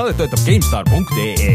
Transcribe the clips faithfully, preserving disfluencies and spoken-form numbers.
Saadet töötab GameStar punkt ee.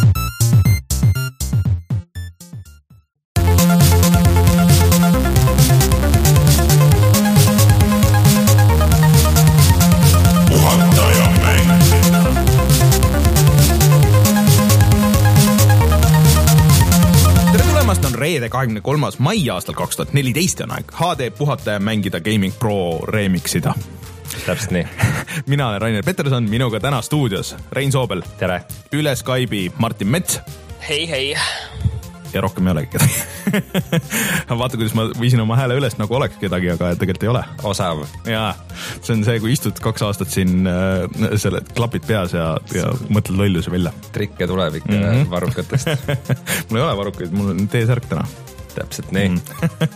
reede kahekümne kolmas mai aastal kaks tuhat neliteist on aeg H D puhata ja mängida Gaming Pro remixida. Täpselt nii. Mina olen Rainer Peterson, minuga täna stuudios Rein Soobel. Tere. Üle Skype'i Martin Mets. Hei, hei. Ja rohkem ei olegi kedagi. Vaata, kuidas ma viisin oma hääle üles, nagu oleks kedagi, aga tegelikult ei ole. Osav. Jaa, see on see, kui istud kaks aastat siin äh, selle klapid peas ja, ja mõtled lolluse välja. Trikke tuleb ikka mm -hmm. varrukatest. Mul ei ole varrukaid, mul on T-särk täna. Täpselt nii. Mm.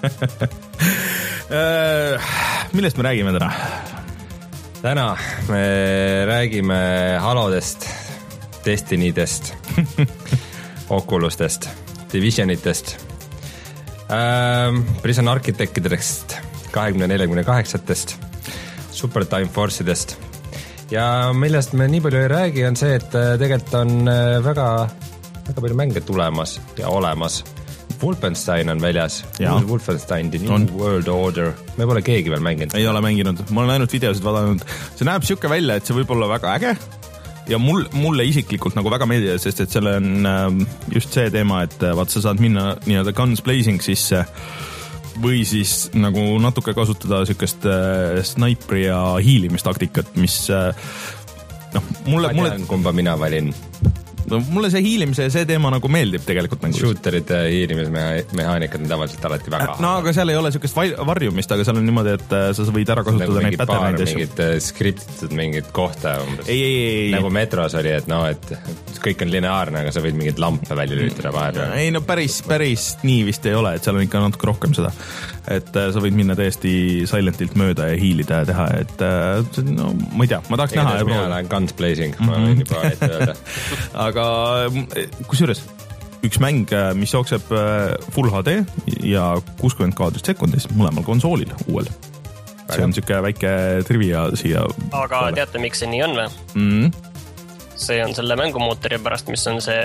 Millest me räägime täna? Täna me räägime Halodest, Destinydest, Oculustest, Divisionitest, ähm, Prison Architectidest, kakskümmend nelikümmend kaheksatest, Super Time Force'idest ja millest me nii palju ei räägi, on see, et tegelikult on väga, väga palju mänge tulemas ja olemas. Wolfenstein on väljas, Wolfenstein, The New on. World Order, me pole keegi veel mänginud. Ei ole mänginud, ma olen ainult videosid vaadanud, see näeb siuke välja, et see võib olla väga äge ja mul, mulle isiklikult nagu väga meeldib, sest et selle on just see teema, et vaat sa saad minna nii-öelda guns blazing sisse või siis nagu natuke kasutada siukest äh, snaipri ja hiilimistaktikat, mis äh, noh, mulle... ma tean, mulle... kumba mina valin. No, mulle see hiilimise ja see teema nagu meeldib tegelikult mängus. Shooterite hiilimismehaanikad on tavaliselt alati väga no aga seal ei ole siukest varjumist, aga seal on niimoodi, et sa võid ära kasutada nagu neid päterneid. Mingid skriptitud mingid kohta umbes. Ei, ei, ei. Nagu Metros oli, et no, et kõik on lineaarne, aga sa võid mingid lampe välja lüütada vahel. Ei no päris, päris nii vist ei ole, et seal on ikka natuke rohkem seda. Et sa võid minna täiesti silentilt mööda ja hiilida ja teha, et no ma ei tea, ma tahaks näha. Mina olen guns blazing, ma võin juba ette öelda. Aga kusjuures üks mäng, mis jookseb Full H D ja kuuskümmend kaadrit sekundis mõlemal konsoolil uuel. See on siuke väike trivia siia. Aga poole. Teate, miks see nii on või? Mm. See on selle mängumootori pärast, mis on see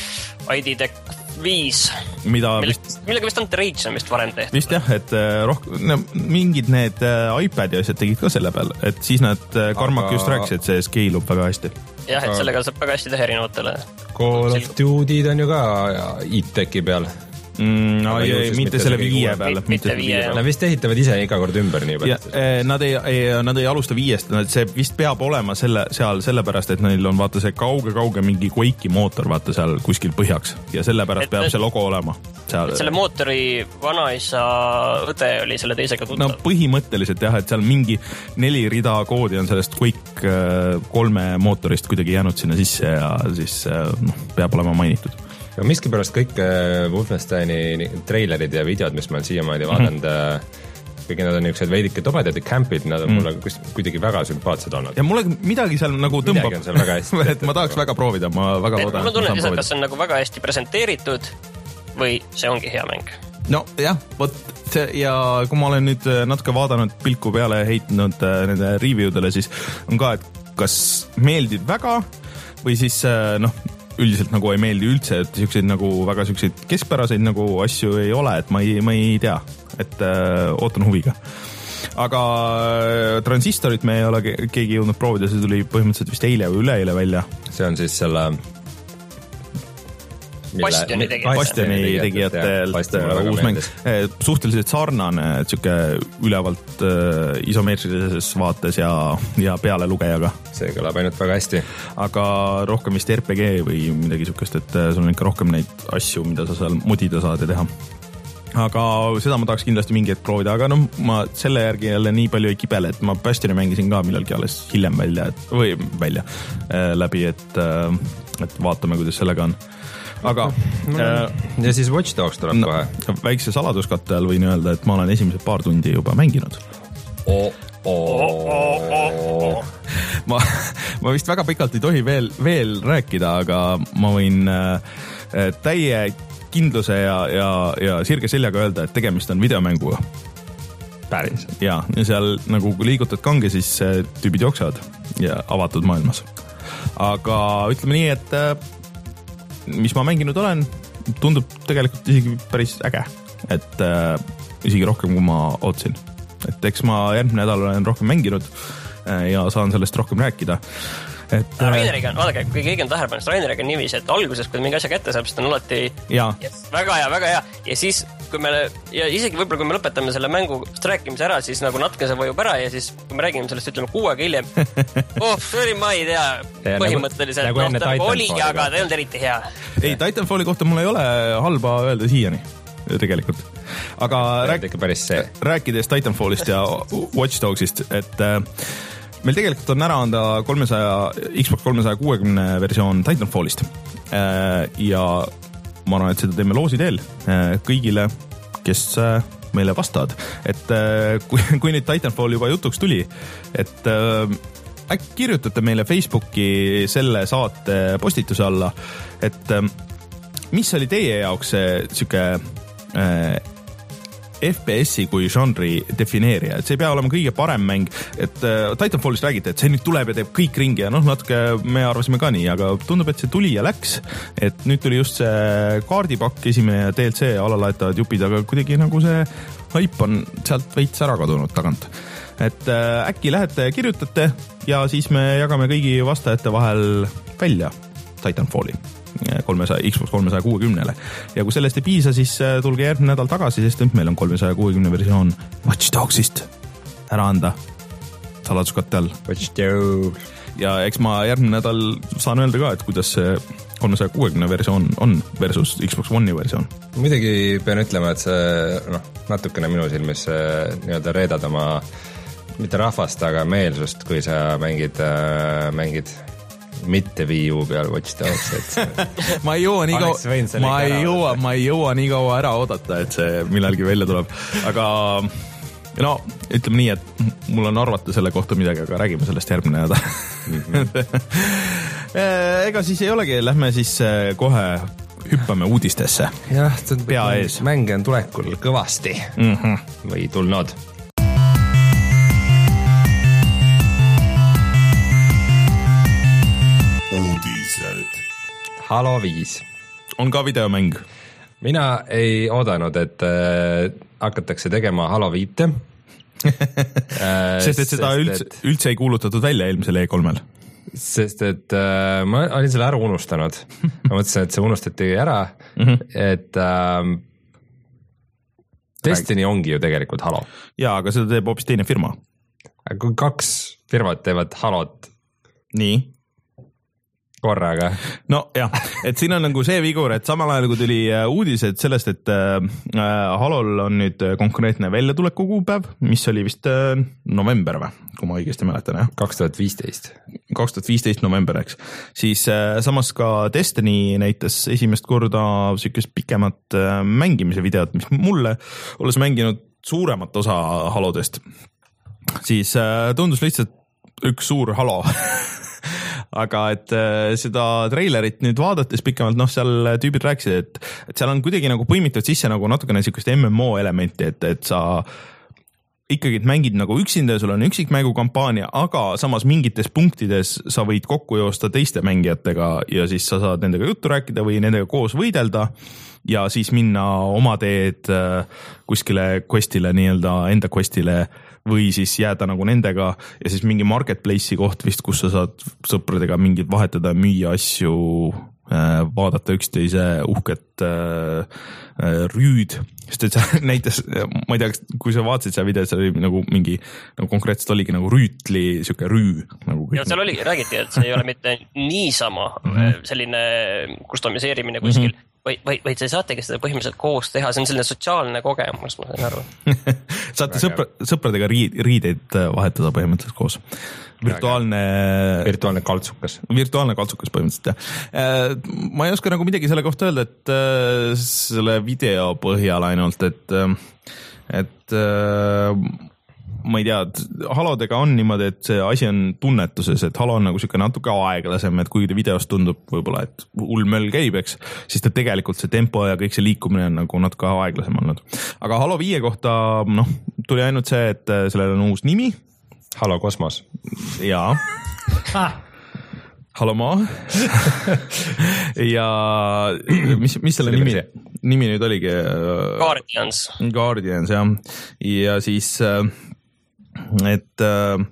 I D Deck viis, mida millega vist, vist on Rage on vist varem tehtud. Vist jah, et rohkem, no, mingid need iPad ja asjad tegid ka selle peal, et siis nad Karmak just rääkis, et see skeilub väga hästi. Jah, et sellega saab väga hästi teha erinevatele. Call of Duty'd on ju ka I-Techi peal. Mm, no, ei, ei, mitte selle viie peale. Mitte viie. Nad vist ehitavad ise iga kord ümber nii ja, nad, ei, ei, nad ei alusta viiest, see vist peab olema selle, seal sellepärast, et neil on vaata see kauge-kauge mingi Quake'i mootor vaata seal kuskil põhjaks ja sellepärast et, peab see logo olema. Seal... Selle mootori vanaisa õde oli selle teisega tuttav. No põhimõtteliselt jah, et seal mingi neli rida koodi on sellest Quake kolme mootorist kuidagi jäänud sinna sisse ja siis noh, peab olema mainitud. Ja miski pärast kõik Wolfensteini treilerid ja videod, mis ma olen siiamaadi vaadanud, mm-hmm. kõik nad on niisugused veidike tobedad ja campid, nad on mm. mulle kuidagi väga sümpaatsed olnud. Ja mulle midagi seal nagu tõmbab. Midagi on seal väga hästi. et ma tahaks väga proovida, ma väga loodan. Ma tunnen lihtsalt, kas see on nagu väga hästi presenteeritud või see ongi hea mäng. No jah, võt, see, ja kui ma olen nüüd natuke vaadanud pilku peale ja heitnud nende reviewdele, siis on ka, et kas meeldib väga või siis noh, üldiselt nagu ei meeldi üldse, et siukseid nagu väga siukseid keskpäraseid nagu asju ei ole, et ma ei, ma ei tea, et äh, ootan huviga. Aga Transistorit me ei ole keegi jõudnud proovida, see tuli põhimõtteliselt vist eile või üleeile välja. See on siis selle Bastioni tegijatelt, Bastioni tegijatelt uus mäng. Suhteliselt sarnane, et siuke ülevalt äh, isomeetrilises vaates ja, ja peale lugejaga. See kõlab ainult väga hästi. Aga rohkem vist R P G või midagi siukest, et sul on ikka rohkem neid asju, mida sa seal modida saad ja teha. Aga seda ma tahaks kindlasti mingi hetk proovida, aga noh, ma selle järgi jälle nii palju ei kibele, et ma Bastioni mängisin ka millalgi alles hiljem välja, et, või välja äh, läbi, et, äh, et vaatame, kuidas sellega on. Aga no, äh, ja siis Watch Dogs tuleb no, kohe. Väikse saladuskatte all võin öelda, et ma olen esimesed paar tundi juba mänginud. Oh, oh, oh, oh. Ma, ma vist väga pikalt ei tohi veel, veel rääkida, aga ma võin äh, täie kindluse ja, ja, ja sirge seljaga öelda, et tegemist on videomänguga. päris. ja, ja seal nagu kui liigutad kange, siis tüübid jooksevad ja avatud maailmas. Aga ütleme nii, et mis ma mänginud olen, tundub tegelikult isegi päris äge, et äh, isegi rohkem, kui ma ootsin. Et eks ma järgmine nädal olen rohkem mänginud äh, ja saan sellest rohkem rääkida. Et, Raineriga on, vaadake, kui keegi on tähelepanu, Raineriga on niiviisi, et alguses, kui mingi asja kätte saab, siis ta on alati yes, väga hea, väga hea. Ja siis, kui me, ja isegi võib-olla, kui me lõpetame selle mängu rääkimise ära, siis nagu natuke see vajub ära ja siis, kui me räägime sellest, ütleme kuu aega hiljem, oh, see oli, ma ei tea, põhimõtteliselt, nagu, nagu no, ta oli, aga ta ei olnud eriti hea. Ei, Titanfalli kohta mul ei ole halba öelda siiani, tegelikult. Aga rääk- rääkides Titanfallist ja Watch Dogsist, et meil tegelikult on ära anda kolmesaja, Xbox kolmesaja kuuekümne versioon Titanfallist ja ma arvan, et seda teeme loosi teel kõigile, kes meile vastavad. Et kui, kui nüüd Titanfall juba jutuks tuli, et äkki kirjutate meile Facebooki selle saate postituse alla, et mis oli teie jaoks see siuke F P S-i kui žanri defineerija, et see ei pea olema kõige parem mäng, et uh, Titanfallist räägite, et see nüüd tuleb ja teeb kõik ringi ja noh, natuke me arvasime ka nii, aga tundub, et see tuli ja läks, et nüüd tuli just see kaardipakk esimene ja D L C alalaetavad jupid, aga kuidagi nagu see haip on sealt veits ära kadunud tagant. Et uh, äkki lähete ja kirjutate ja siis me jagame kõigi vastajate vahel välja Titanfalli kolmesaja, Xbox kolmesaja kuuekümnele. Ja kui sellest ei piisa, siis tulge järgmine nädal tagasi, sest meil on kolmesaja kuuekümne versioon Watch Dogsist ära anda saladuskatte all. Watch Dogs. Ja eks ma järgmine nädal saan öelda ka, et kuidas see kolmesaja kuuekümne versioon on versus Xbox One'i versioon. Muidugi pean ütlema, et see noh, natukene minu silmis nii-öelda reedad oma mitte rahvast, aga meelsust, kui sa mängid, mängid mitte Wii U peal Watch Dogs, et ma ei jõua nii kaua, ma ei jõua, ma ei jõua nii kaua ära oodata, et see millalgi välja tuleb, aga no ütleme nii, et mul on arvata selle kohta midagi, aga räägime sellest järgmine nädal. Mm-hmm. Ega siis ei olegi, lähme siis kohe hüppame uudistesse. Jah, pea ees. Mänge on tulekul kõvasti mm-hmm. või tulnud. Halo viis. On ka videomäng? Mina ei oodanud, et äh, hakatakse tegema Halo viite. äh, sest et seda üldse, et, üldse ei kuulutatud välja eelmisel E kolmel. Sest et äh, ma olin selle ära unustanud. Ma mõtlesin, et see unustati ära, mm-hmm. et äh, Destiny ongi ju tegelikult Halo. Jaa, aga seda teeb hoopis teine firma. Kui kaks firmat teevad Halot. Nii? Korraga. No jah, et siin on nagu see vigur, et samal ajal kui tuli uudised sellest, et äh, Halol on nüüd konkreetne väljatuleku kuupäev, mis oli vist äh, november või, kui ma õigesti mäletan, jah? kaks tuhat viisteist. kaks tuhat viisteist november, eks. Siis äh, samas ka Destiny näitas esimest korda sükest pikemat äh, mängimise videot, mis mulle, olles mänginud suuremat osa Halodest, siis äh, tundus lihtsalt üks suur Halo. Aga et äh, seda treilerit nüüd vaadates pikemalt, noh, seal tüübid rääkisid, et, et seal on kuidagi nagu põimitud sisse nagu natukene niisugust M M O elementi, et, et sa ikkagi mängid nagu üksinda ja sul on üksikmängukampaania, aga samas mingites punktides sa võid kokku joosta teiste mängijatega ja siis sa saad nendega juttu rääkida või nendega koos võidelda ja siis minna oma teed äh, kuskile questile, nii-öelda enda questile või siis jääda nagu nendega ja siis mingi marketplace'i koht vist, kus sa saad sõpradega mingid vahetada, müüa asju, vaadata üksteise uhket rüüd, sest et see näitas, ma ei tea, kui sa vaatasid seal videos, see oli nagu mingi, nagu konkreetselt oligi nagu rüütli, siuke rüü. Nagu ja seal oli, räägiti, et see ei ole mitte niisama mm-hmm. selline kustomiseerimine kuskil, mm-hmm. Vaid, vaid, vaid see saategi seda põhimõtteliselt koos teha, see on selline sotsiaalne kogemus, ma sain aru. Saate sõpra, sõpradega riid, riideid vahetada põhimõtteliselt koos. Virtuaalne... Virtuaalne kaltsukas. Virtuaalne kaltsukas põhimõtteliselt, jah. Ma ei oska nagu midagi selle kohta öelda, et selle video põhjal ainult, et, et ma ei tea, halodega on niimoodi, et see asi on tunnetuses, et halo on nagu siuke natuke aeglasem, et kuigi ta videost tundub võib-olla, et hull möll käib, eks, siis ta tegelikult see tempo ja kõik see liikumine on nagu natuke aeglasem olnud. Aga Halo viie kohta, noh, tuli ainult see, et sellel on uus nimi. Halo Kosmos. Jaa. Halo maa. ja mis, mis selle nimi, nimi nüüd oligi? Guardians. Guardians, jah. Ja siis, et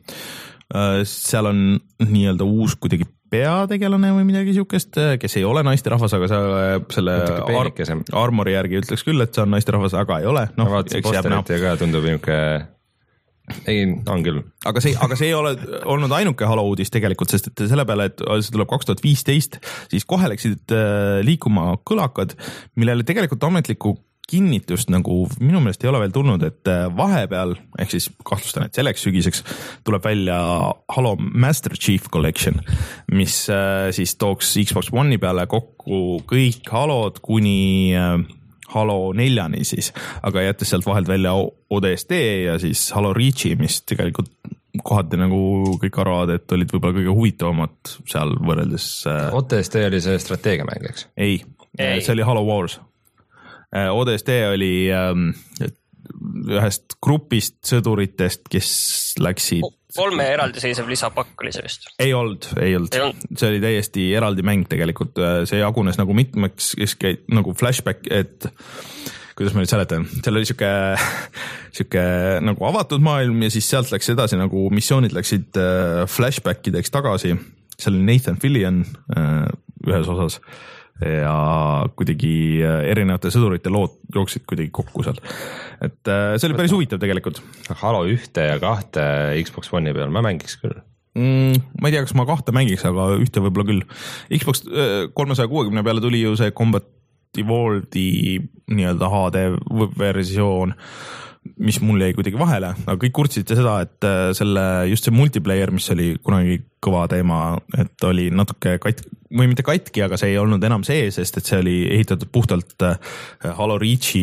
seal on nii-öelda uus kuidagi peategelane või midagi siukest, kes ei ole naisterahvas, aga selle ar armori järgi ütleks küll, et see on naisterahvas, aga ei ole. No, vaatasin posterit ja ka tundub niuke... Ei, on küll. Aga see, aga see ei ole olnud ainuke Halo uudis tegelikult, sest et selle peale, et see tuleb kaks tuhat viisteist, siis kohe läksid liikuma kõlakad, millele tegelikult ametlikku kinnitust nagu minu meelest ei ole veel tulnud, et vahepeal, ehk siis kahtlustan, et selleks sügiseks tuleb välja Halo Master Chief Collection, mis siis tooks Xbox One'i peale kokku kõik Halod kuni Halo neljani siis, aga jättes sealt vahelt välja O D S T ja siis Halo Reachi, mis tegelikult kohati nagu kõik arvavad, et olid võib-olla kõige huvitavamad seal võrreldes. O D S T oli see strateegiamäng, eks? Ei, ei., see oli Halo Wars. O D S T oli ähm, ühest grupist sõduritest, kes läksid kolme eraldiseisev lisapakk oli see vist. Ei olnud, ei olnud. See oli täiesti eraldi mäng tegelikult. See jagunes nagu mitmeks nagu flashback, et kuidas ma nüüd seletan, seal oli siuke, siuke nagu avatud maailm ja siis sealt läks edasi nagu missioonid läksid flashbackideks tagasi. Seal oli Nathan Fillion ühes osas ja kuidagi erinevate sõdurite lood jooksid kuidagi kokku seal. Et see oli päris huvitav tegelikult. Halo ühte ja kahte Xbox One'i peal, ma mängiks küll. Mm, ma ei tea, kas ma kahte mängiks, aga ühte võib-olla küll. Xbox kolmesaja kuuekümne peale tuli ju see Combat Evolved'i nii-öelda H D versioon, mis mul jäi kuidagi vahele, aga kõik kurtsite seda, et selle, just see multiplayer, mis oli kunagi kõva teema, et oli natuke katki, või mitte katki, aga see ei olnud enam see, sest et see oli ehitatud puhtalt Halo Reachi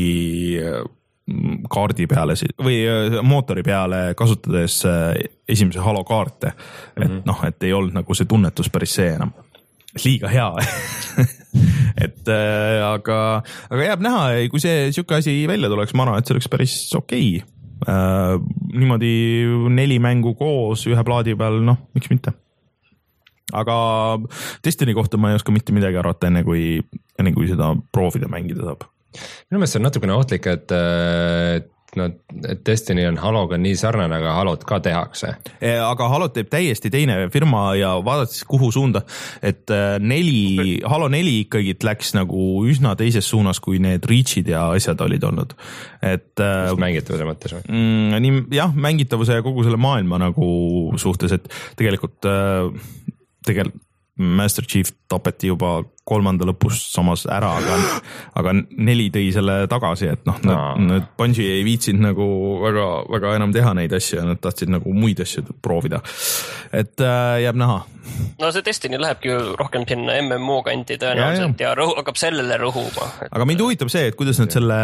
kaardi peale või mootori peale kasutades esimese Halo kaarte. Et mm -hmm. noh, et ei olnud nagu see tunnetus päris see enam. Liiga hea. et äh, aga, aga jääb näha, kui see siuke asi välja tuleks, ma arvan, et see oleks päris okei. Äh, niimoodi neli mängu koos ühe plaadi peal, noh, miks mitte. Aga Destiny kohta ma ei oska mitte midagi arvata enne, kui, enne kui seda proovida mängida saab. Minu meelest see on natukene ohtlik, et, et, no, et Destiny on Haloga nii sarnane, aga Halot ka tehakse. Aga Halot teeb täiesti teine firma ja vaadates kuhu suunda, et neli, Halo neli ikkagi läks nagu üsna teises suunas, kui need Reachid ja asjad olid olnud. Et, mängitavuse mõttes või? Mm, nii, jah, mängitavuse ja kogu selle maailma nagu suhtes, et tegelikult tegelikult Master Chief tapeti juba kolmanda lõpus samas ära, aga, aga neli tõi selle tagasi, et noh, no. Need Bungie ei viitsinud nagu väga, väga enam teha neid asju ja nad tahtsid nagu muid asju proovida. Et äh, jääb näha. No see Destiny lähebki ju rohkem sinna M M O kanti tõenäoliselt ja, ja. ja rõhu, hakkab sellele rõhuma. Et... Aga mind huvitab see, et kuidas nad selle,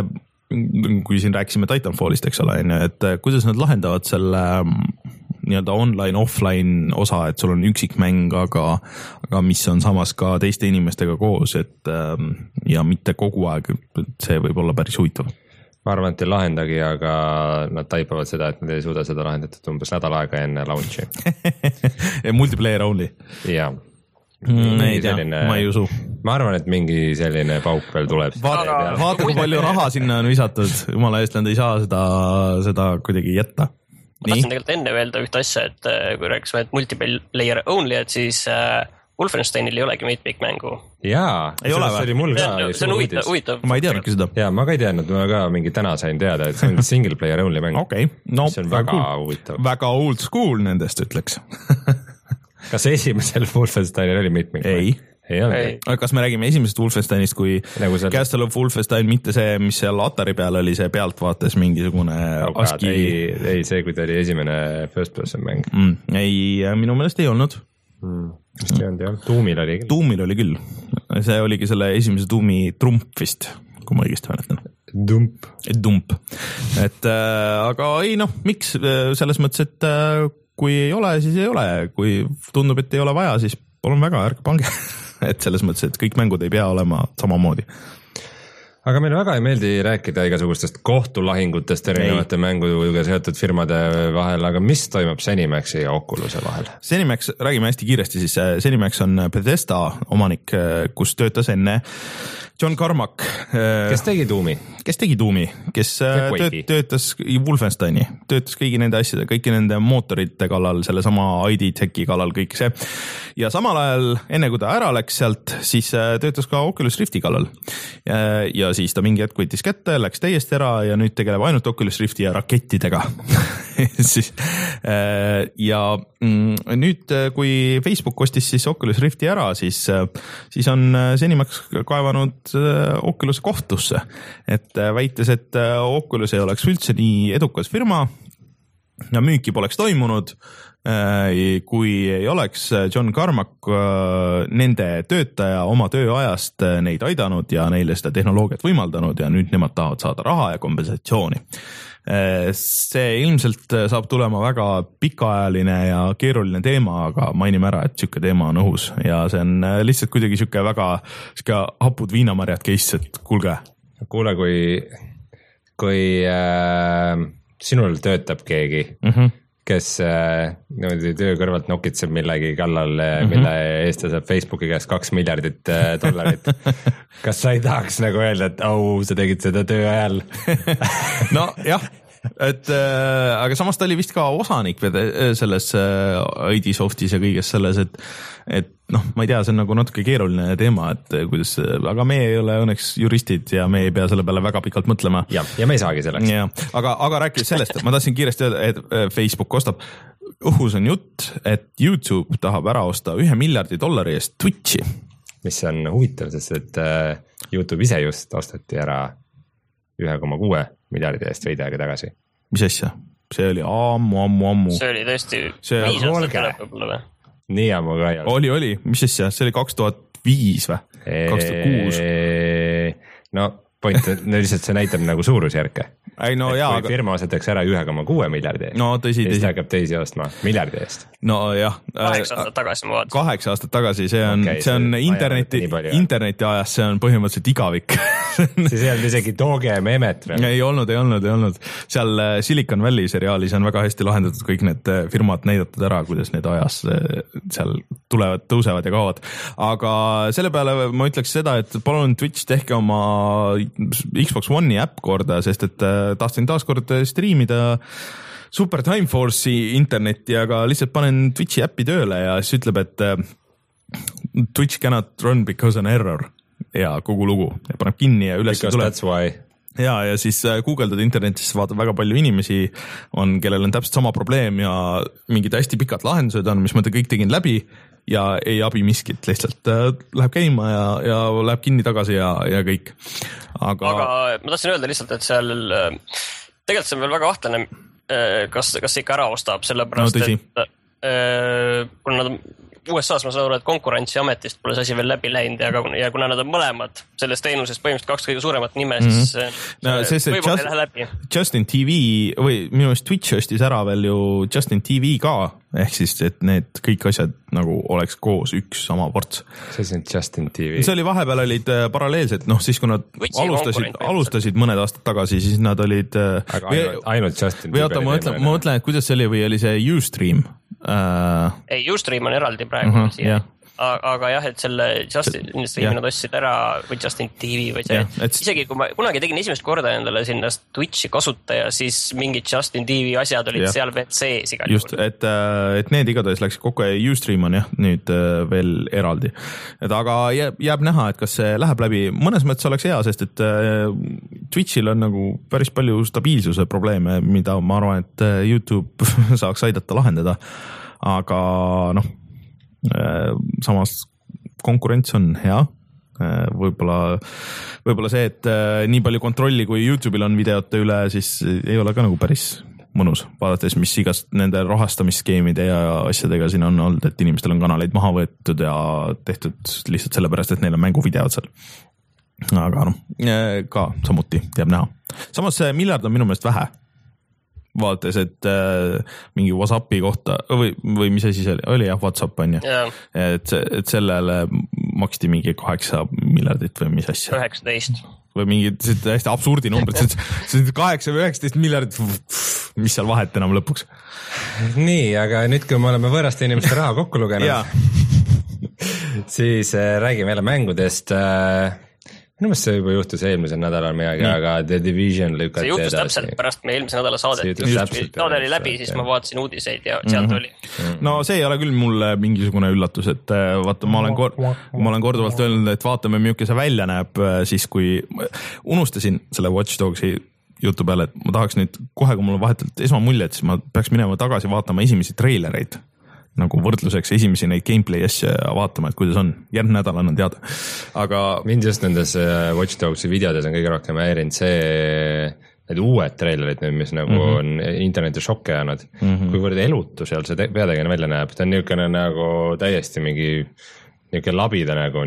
kui siin rääkisime Titanfallist, eks ole, et kuidas nad lahendavad selle nii-öelda online-offline osa, et sul on üksikmäng, aga, aga mis on samas ka teiste inimestega koos, et ja mitte kogu aeg, see võib olla päris huvitav. Ma arvan, et ei lahendagi, aga nad taipavad seda, et nad ei suuda seda lahendatud umbes nädal aega enne launchi. Multiplayer only? Jaa. Mm, ei tea, selline, ma ei usu. Ma arvan, et mingi selline pauk veel tuleb. Vaata, vaata kui palju raha sinna on visatud. Jumala eest, nad ei saa seda, seda kuidagi jätta. Ma tahtsin tegelikult enne öelda ühte asja, et kui rääkisime, et multiplayer only, et siis äh, Wolfensteinil ei olegi mitmikmängu. Jaa, ei ole see oli mul ka. See on huvitav, huvitav. Ma ei teadnudki seda. Jaa, ma ka ei teadnud, ma ka mingi täna sain teada, et see on single player only mäng. Okei, okay. No see on väga cool. Huvitav. Väga old school nendest ütleks. Kas esimesel Wolfensteinil oli mitmik? Ei. Ei ole. Kas me räägime esimesest Wolfensteinist kui nagu seal... Castle of Wolfenstein, mitte see, mis seal Atari peal oli, see pealt vaates mingisugune oh, aski... Ei, ei, see, kui ta oli esimene first person mäng. Mm, ei, minu meelest ei olnud. Mm, vist ei olnud, jah. Doomil oli küll. Doomil oli küll. See oligi selle esimese Doomi trump vist, kui ma õigesti mäletan. Dump. Dump. Et äh, aga ei noh, miks selles mõttes, et äh, kui ei ole, siis ei ole, kui tundub, et ei ole vaja, siis palun väga, ärge pange. Et selles mõttes, et kõik mängud ei pea olema samamoodi. Aga meile väga ei meeldi rääkida igasugustest kohtulahingutest erinevate mänguga seotud firmade vahel, aga mis toimub Zenimaxi ja Oculus'e vahel? Zenimax, räägime hästi kiiresti, siis Zenimax on Bethesda omanik, kus töötas enne John Carmack. Kes tegi Doomi? Kes tegi Doomi, kes tööt, töötas Wolfensteini, töötas kõigi nende asjade, kõiki nende mootorite kallal, selle sama I D Tech'i kallal, kõik see. Ja samal ajal, enne kui ta ära läks sealt, siis töötas ka Oculus Rifti kallal. Ja siis ta mingi hetk võttis kätte, läks täiesti ära ja nüüd tegeleb ainult Oculus Rifti ja rakettidega. siis, ja nüüd, kui Facebook ostis siis Oculus Rifti ära, siis, siis on Zenimax kaevanud Oculus kohtusse, et väites, et Oculus ei oleks üldse nii edukas firma ja müüki poleks toimunud, kui ei oleks John Carmack nende töötaja oma tööajast neid aidanud ja neile seda tehnoloogiat võimaldanud ja nüüd nemad tahavad saada raha ja kompensatsiooni. See ilmselt saab tulema väga pikaajaline ja keeruline teema, aga mainime ära, et siuke teema on õhus ja see on lihtsalt kuidagi siuke väga siuke hapud viinamarjad case, et kuulge. Kuule, kui, kui äh, sinul töötab keegi, mm-hmm. kes äh, niimoodi töö kõrvalt nokitseb millegi kallal, mm-hmm. mille eest ta saab Facebooki käest kaks miljardit äh, dollarit. Kas sa ei tahaks nagu öelda, et au, sa tegid seda töö ajal? No jah, et äh, aga samas ta oli vist ka osanik selles äh, I D Softis ja kõiges selles, et, et noh, ma ei tea, see on nagu natuke keeruline teema, et kuidas, aga me ei ole õnneks juristid ja me ei pea selle peale väga pikalt mõtlema. Ja, ja me ei saagi selleks. Ja, aga, aga rääkides sellest, ma tahtsin kiiresti öelda, et Facebook ostab, õhus on jutt, et YouTube tahab ära osta ühe miljardi dollari eest Twitchi. Mis on huvitav, sest et YouTube ise just osteti ära ühe koma kuue miljardi eest veidi aega tagasi. Mis asja? See oli ammu, ammu, ammu. See oli tõesti see viis aastat tuleb võib-olla või? Nii ammu ka ei ole. Oli, oli. Mis asja? See oli kaks tuhat viis või? kaks tuhat kuus. No point, lihtsalt see näitab nagu suurusjärke. Ei, no, jaa, kui aga... firma osetaks ära ühe koma kuue miljardi eest, no, tõsi, siis ta hakkab teisi ostma miljardi eest. No jah. Kaheksa aastat tagasi ma vaatasin. Kaheksa aastat tagasi, see on, okay, see on interneti, interneti ajas, see on põhimõtteliselt igavik. Siis ei olnud isegi tooge memet veel. Ei olnud, ei olnud, ei olnud. Seal Silicon Valley seriaalis on väga hästi lahendatud kõik need firmad näidatud ära, kuidas need ajas seal tulevad, tõusevad ja kaovad. Aga selle peale ma ütleks seda, et palun Twitch tehke oma Xbox One'i äpp korda, sest et tahtsin taaskord striimida Super Time Force'i internetti, aga lihtsalt panen Twitchi äppi tööle ja siis ütleb, et Twitch cannot run because an error ja kogu lugu ja paneb kinni ja üles because tuleb. That's why. Ja, ja siis guugeldad internetis, vaatab väga palju inimesi on, kellel on täpselt sama probleem ja mingid hästi pikad lahendused on, mis ma kõik tegin läbi ja ei abi miskit, lihtsalt läheb käima ja, ja läheb kinni tagasi ja, ja kõik. Aga... aga ma tahtsin öelda lihtsalt, et seal tegelikult see on veel väga kahtlane, kas, kas ikka ära ostab, sellepärast no, et kuna nad U S A-s ma saan aru, et konkurentsiametist pole see asi veel läbi läinud ja, ja kuna nad on mõlemad selles teenuses põhimõtteliselt kaks kõige suuremat nime, siis mm-hmm. no, see, see võib-olla ei lähe läbi. Justin T V või minu meelest Twitch ostis ära veel ju Justin T V ka, ehk siis, et need kõik asjad nagu oleks koos üks sama ports. See on Justin T V. See oli vahepeal olid paralleelselt, noh siis kui nad Twitchi alustasid, alustasid mõned aastad tagasi, siis nad olid aga või, ainult, ainult Justin T V. Või oota, ma mõtlen, ma mõtlen, et kuidas see oli või oli see Ustream? Uh... ei, Ustream on eraldi praegu uh-huh, yeah. aga, aga jah, et selle Justin Streami nad ostsid ära või Justin T V või see yeah, et... isegi kui ma kunagi tegin esimest korda endale sinna Twitchi kasutaja, siis mingid Justin T V asjad olid yeah. seal veel sees igal just, et, et need igatahes läks kokku ja Ustream on jah nüüd veel eraldi, et aga jääb, jääb näha, et kas see läheb läbi, mõnes mõttes oleks hea, sest et Twitchil on nagu päris palju stabiilsuse probleeme, mida ma arvan, et YouTube saaks aidata lahendada. Aga noh, samas konkurents on hea, võib-olla, võib-olla see, et nii palju kontrolli kui YouTube'il on videote üle, siis ei ole ka nagu päris mõnus, vaadates, mis igast nende rahastamisskeemide ja asjadega siin on olnud, et inimestel on kanaleid maha võetud ja tehtud lihtsalt sellepärast, et neil on mänguvideod seal. aga noh, ka samuti jääb näha. Samas miljard on minu meelest vähe. Vaadates, et äh, mingi WhatsAppi kohta või, või mis asi see oli, oli jah, WhatsApp on ju yeah. et, et sellele maksti mingi kaheksa miljardit või mis asja üheksateist või mingi hästi absurdi numbrid see kaheksa või üheksateist miljardit, mis seal vahet enam lõpuks. Nii, aga nüüd kui me oleme võõraste inimeste raha kokku lugenud siis äh, räägime jälle mängudest äh, minu meelest see juba juhtus eelmisel nädalal midagi, aga The Division lükati see juhtus edasi. Täpselt pärast me eelmise nädala saadet. Saade oli läbi, siis ma vaatasin uudiseid ja sealt mm-hmm. oli. No see ei ole küll mulle mingisugune üllatus, et vaata, ma olen, kor- ma olen korduvalt öelnud, et vaatame, milline see välja näeb, siis kui unustasin selle Watch Dogsi jutu peale, et ma tahaks nüüd kohe, kui mul on vahetult esmamuljet, siis ma peaks minema tagasi vaatama esimesi treilereid. Nagu võrdluseks esimesi neid gameplay asja vaatama, et kuidas on. Järgmine nädal on teada. Aga mind just nendes Watch Dogsi videodes on kõige rohkem häirinud see, need uued trailerid, mis nagu mm-hmm. on interneti šokke jäänud. Mm-hmm. Kuivõrd elutu seal see peategene välja näeb. Ta on niisugune nagu täiesti mingi niisugune labida nagu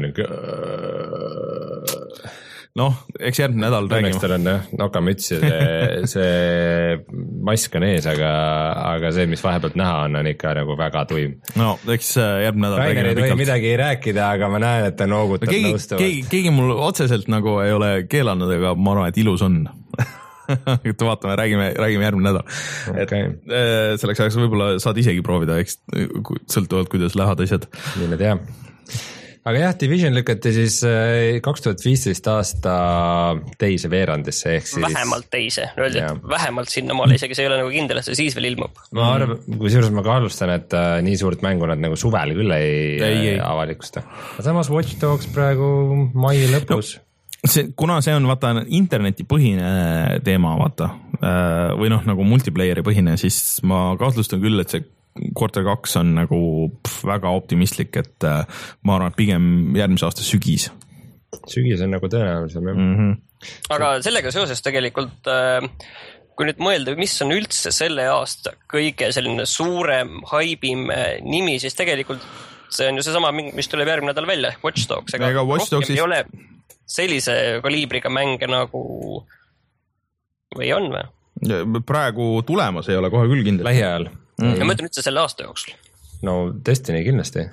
noh, eks järgmine nädal räägime. Õnneks tal on jah, nokamüts ja see, see mask on ees, aga, aga see, mis vahepealt näha on, on ikka nagu väga tuim. No, eks järgmine nädal Rainer ei tohi midagi ei rääkida, aga ma näen, et ta noogutab keegi, nõustuvalt. Keegi, keegi mul otseselt nagu ei ole keelanud, aga ma arvan, et ilus on. et vaatame, räägime, räägime järgmine nädal. Okay. Et selleks ajaks võib-olla saad isegi proovida, eks sõltuvalt, kuidas lähevad asjad. Nii need jah. Aga jah, Division lükati siis kaks tuhat viisteist aasta teise veerandisse ehk siis vähemalt teise, öeldi, et vähemalt sinna maale, isegi see ei ole nagu kindel, et see siis veel ilmub. Ma arvan, kui seejuures ma kaalustan, et nii suurt mängu nad nagu suvel küll ei, ei, ei. avalikusta. Samas Watch Dogs praegu mai lõpus no. See, kuna see on vaata internetipõhine teema vaata või noh nagu multiplayeri põhine, siis ma kahtlustan küll, et see quarter kaks on nagu pff, väga optimistlik, et äh, ma arvan, et pigem järgmise aasta sügis. Sügis on nagu tõenäolisem, jah. Mm-hmm. Aga sellega seoses tegelikult, äh, kui nüüd mõelda, mis on üldse selle aasta kõige selline suurem, haibim nimi, siis tegelikult see on ju see sama, mis tuleb järgmine nädal välja, Watch Dogs. Aga Ega Watch Dogs ei ole sellise kaliibriga mänge nagu või on või? Praegu tulemas ei ole kohe küll kindel. Lähiajal. Mm. Ja ma ütlen üldse selle aasta jooksul. No Destiny kindlasti.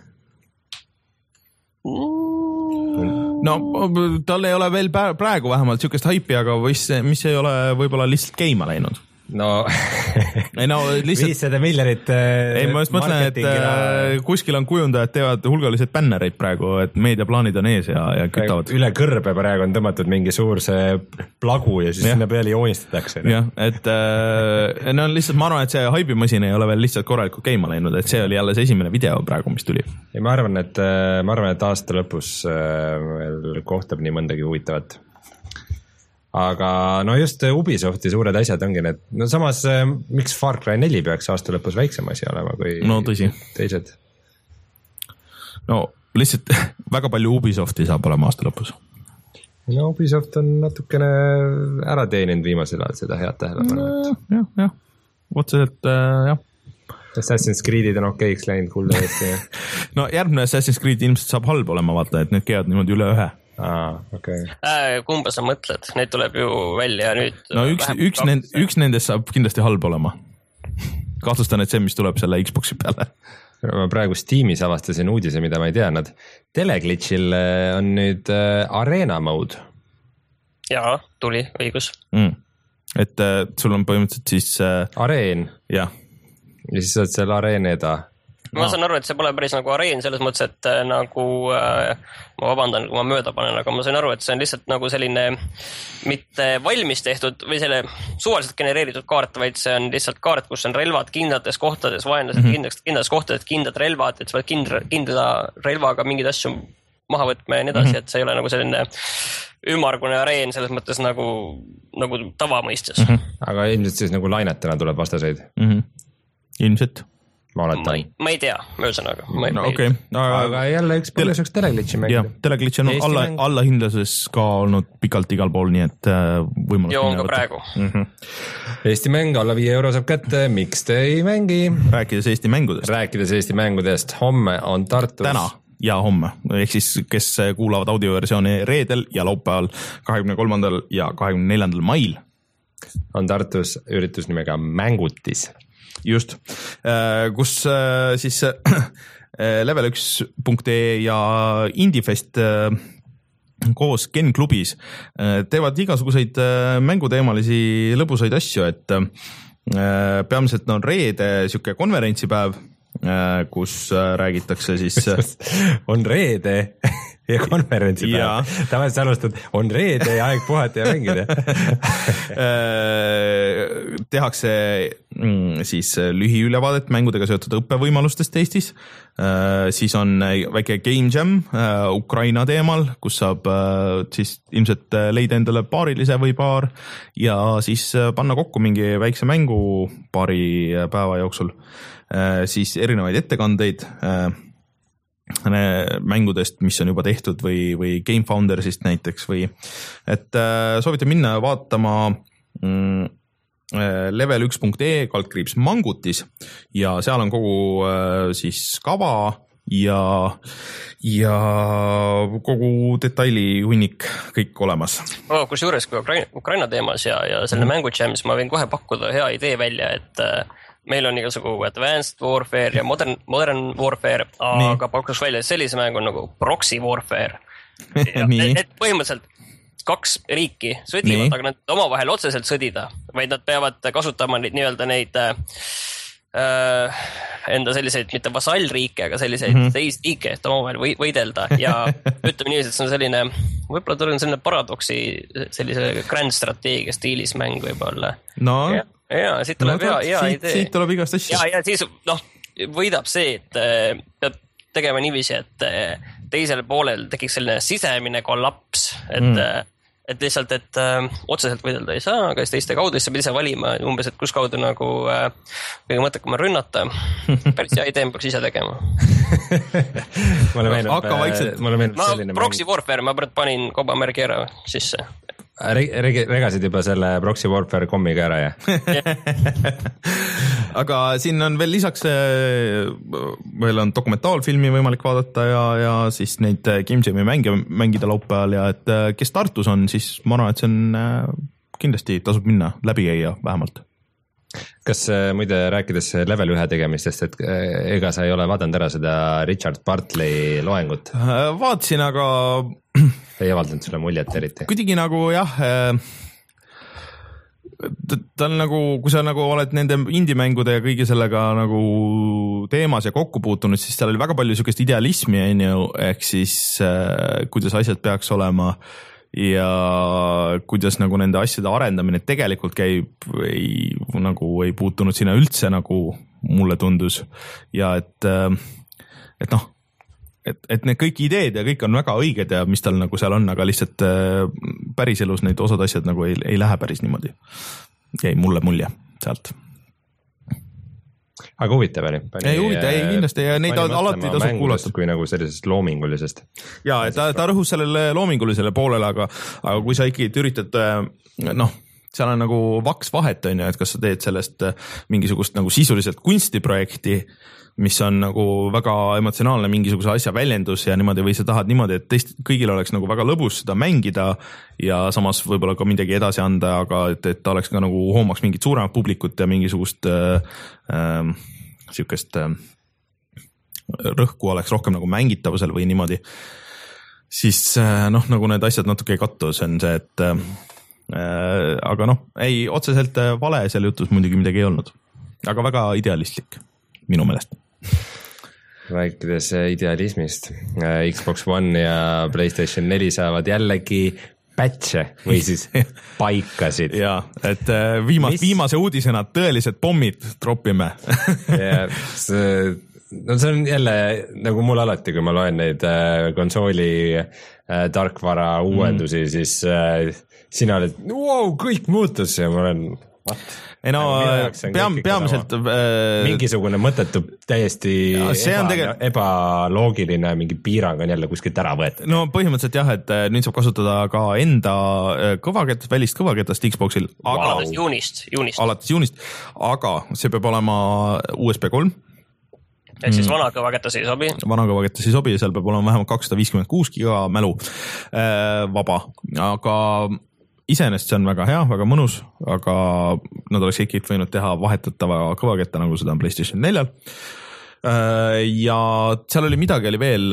Mm. No tal ei ole veel praegu vähemalt siukest haipi, aga mis, mis ei ole võib-olla lihtsalt keima läinud. No, ei no lihtsalt viissada miljonit ei, ma just mõtlen, et äh, kuskil on kujundajad teevad hulgalised bännereid praegu, et meediaplaanid on ees ja, ja kütavad. Üle kõrbe praegu on tõmmatud mingi suur see plagu ja siis ja. Sinna peale joonistatakse. Jah, et äh, no lihtsalt ma arvan, et see haibimasin ei ole veel lihtsalt korralikult keima läinud, et see oli jälle see esimene video praegu, mis tuli. Ja ma arvan, et, ma arvan, et aasta lõpus äh, kohtab nii mõndagi huvitavat. Aga no just Ubisofti suured asjad ongi need, no samas miks Far Cry neli peaks aasta lõpus väiksem asi olema kui no, tõsi. Teised? No lihtsalt väga palju Ubisofti saab olema aasta lõpus. No Ubisoft on natukene ära teeninud viimasel ajal seda head tähelepanu. No, jah, jah, otseselt äh, jah. Assassin's Creed'id on okeiks läinud kuulda Eesti. No järgmine Assassin's Creed ilmselt saab halb olema, vaata, et need keevad niimoodi üle ühe. Ah, okay. äh, kumba sa mõtled? Need tuleb ju välja nüüd. No üks, üks, nend, üks nendest saab kindlasti halb olema. Kahtlustan, et see, mis tuleb selle Xboxi peale. Ma praegu Steamis avastasin uudise, mida ma ei tea. Nad Teleglitchil on nüüd arena mode. Jaa, tuli, õigus. Mm. Et äh, sul on põhimõtteliselt siis... Äh, areen. Jah. Ja siis saad seal areeneda. Ma saan aru, et see pole päris nagu areen selles mõttes, et äh, nagu äh, ma vabandan, kui ma mööda panen, aga ma sain aru, et see on lihtsalt nagu selline mitte valmis tehtud või selle suvaliselt genereeritud kaart, vaid see on lihtsalt kaart, kus on relvad kindlates kohtades, vaenlased mm-hmm. kindlaks, kindlates kohtades, kindlad relvad, et sa pead kindla, kindla relvaga mingeid asju maha võtma ja nii edasi, mm-hmm. et see ei ole nagu selline ümmargune areen selles mõttes nagu, nagu tavamõistes. Mm-hmm. Aga ilmselt siis nagu lainetena tuleb vastaseid? Mm-hmm. Ilmselt. Ma, ma, ei, ma ei tea, möösõnaga. No, okay. aga, aga jälle üks põhjus üks Teleglitchi mängida. Jah, Teleglitch on alla, alla hindluses ka olnud pikalt igal pool, nii et võimalus. Joo, on ka praegu. Mm-hmm. Eesti mäng alla viie euro saab kätte, miks te ei mängi? Rääkides Eesti mängudest. Rääkides Eesti mängudest, homme on Tartus. Täna, ja homme, ehk siis kes kuulavad audioversiooni reedel ja laupäeval kahekümne kolmandal ja kahekümne neljandal mail on Tartus üritus nimega Mängutis. Just, kus siis level üks punkt ee ja Indiefest koos Gen klubis teevad igasuguseid mänguteemalisi lõbusaid asju, et peamiselt on reede siuke konverentsipäev, kus räägitakse siis on reede ja konverentsipäev. Tavaliselt alustad, on reede ja aeg puhata ja mängida. Tehakse siis lühiülevaadet mängudega seotud õppevõimalustest Eestis. Siis on väike Game Jam Ukraina teemal, kus saab siis ilmselt leida endale paarilise või paar ja siis panna kokku mingi väikse mängu paari päeva jooksul. Siis erinevaid ettekandeid mängudest, mis on juba tehtud või, või Game Foundersist näiteks või et soovitan minna vaatama mm, level üks punkt ee kaldkriips Mangutis ja seal on kogu siis kava ja, ja kogu detaili hunnik kõik olemas. Oh, kus juures, kui Ukraina, Ukraina teemas ja, ja selle mm. mängu jam, siis ma võin kohe pakkuda hea idee välja, et meil on igasugu Advanced Warfare ja Modern, Modern Warfare, aga pakuks välja sellise mängu nagu Proxy Warfare. Et põhimõtteliselt kaks riiki sõdivad, aga nad omavahel otseselt sõdida, vaid nad peavad kasutama neid nii-öelda neid äh, enda selliseid, mitte vasallriike, aga selliseid mm -hmm. teisi riike, et omavahel või, võidelda ja ütleme nii, et see on selline, võib-olla tuleb selline paradoksi sellise grand strateegia stiilis mäng võib-olla. No ja. Ja, siit tuleb no, hea, hea siit, idee. Siit tuleb igast asja. Ja, ja siis noh, võidab see, et peab tegema niiviisi, et teisel poolel tekiks selline sisemine kollaps, et, mm. et lihtsalt, et äh, otseselt võidelda ei saa, aga siis teiste kaudu, siis sa pead ise valima umbes, et kus kaudu nagu äh, kõige mõttekama rünnata. Päris hea idee, ma peaks ise tegema. mulle meenub, Hakka vaikselt. Mulle meenub ma selline Proxy mäng. Warfare, ma panin Kobamärgi ära sisse. Reg- regasid juba selle Proxy Warfare kommiga ära, jah? Aga siin on veel lisaks, veel on dokumentaalfilmi võimalik vaadata ja, ja siis neid Game Jam'i mänge mängida laupäeval ja et kes Tartus on, siis ma arvan, et see on kindlasti tasub minna läbi käia vähemalt. Kas muide rääkides level ühe tegemistest, et ega sa ei ole vaadanud ära seda Richard Bartley loengut? Vaatasin, aga ei avaldanud sulle muljet eriti? Kuidagi nagu jah, ta on nagu, kui sa nagu oled nende indie-mängude ja kõigi sellega nagu teemas ja kokku puutunud, siis seal oli väga palju sükest idealismi, ehk siis kuidas asjad peaks olema ja kuidas nagu nende asjade arendamine tegelikult käib, ei, nagu ei puutunud sinna üldse, nagu mulle tundus ja et, et noh, et, et need kõik ideed ja kõik on väga õiged ja mis tal nagu seal on, aga lihtsalt päris elus neid osad asjad nagu ei, ei lähe päris niimoodi. Jäi mulle mulje sealt. Aga huvitav oli. Ei huvitav, ei kindlasti ja neid alati tasub kuulata. Kui nagu sellisest loomingulisest. Ja, ta, ta rõhus sellele loomingulisele poolele, aga, aga kui sa ikkagi üritad, noh, seal on nagu vaks vahet, on ju, et kas sa teed sellest mingisugust nagu sisuliselt kunstiprojekti, mis on nagu väga emotsionaalne mingisuguse asja väljendus ja niimoodi või sa tahad niimoodi, et teist kõigil oleks nagu väga lõbus seda mängida ja samas võib-olla ka midagi edasi anda, aga et, et ta oleks ka nagu hoomaks mingit suuremat publikut ja mingisugust äh, äh, siukest äh, rõhku oleks rohkem nagu mängitavusel või niimoodi, siis äh, noh, nagu need asjad natuke ei kattu, see on see, et äh, aga noh, ei, otseselt vale seal jutus muidugi midagi ei olnud, aga väga idealistlik minu meelest. Rääkides idealismist, Xbox One ja PlayStation neli saavad jällegi patche või siis paikasid. Ja, et viimase, Mis... viimase uudisena tõelised pommid tropime. ja, see, no see on jälle nagu mul alati, kui ma loen neid konsooli tarkvara uuendusi, mm. siis äh, sina oled, wow, kõik muutus ja ma olen, what? ei no peam, peamiselt äh, mingisugune mõttetu täiesti eba, tegel... ebaloogiline mingi piirang on jälle kuskilt ära võetud. No põhimõtteliselt jah, et nüüd saab kasutada ka enda kõvakett, välist kõvaketast Xboxil. Aga, alates juunist, juunist. Alates juunist, aga see peab olema U S B kolm ehk siis vana kõva kätes ei sobi. Vana kõva kätes ei sobi, seal peab olema vähemalt kakssada viiskümmend kuus giga mälu äh, vaba, aga iseenesest see on väga hea, väga mõnus, aga nad oleks ikkagi võinud teha vahetatava kõva kätte, nagu seda on PlayStation neljal. Äh, ja seal oli midagi oli veel,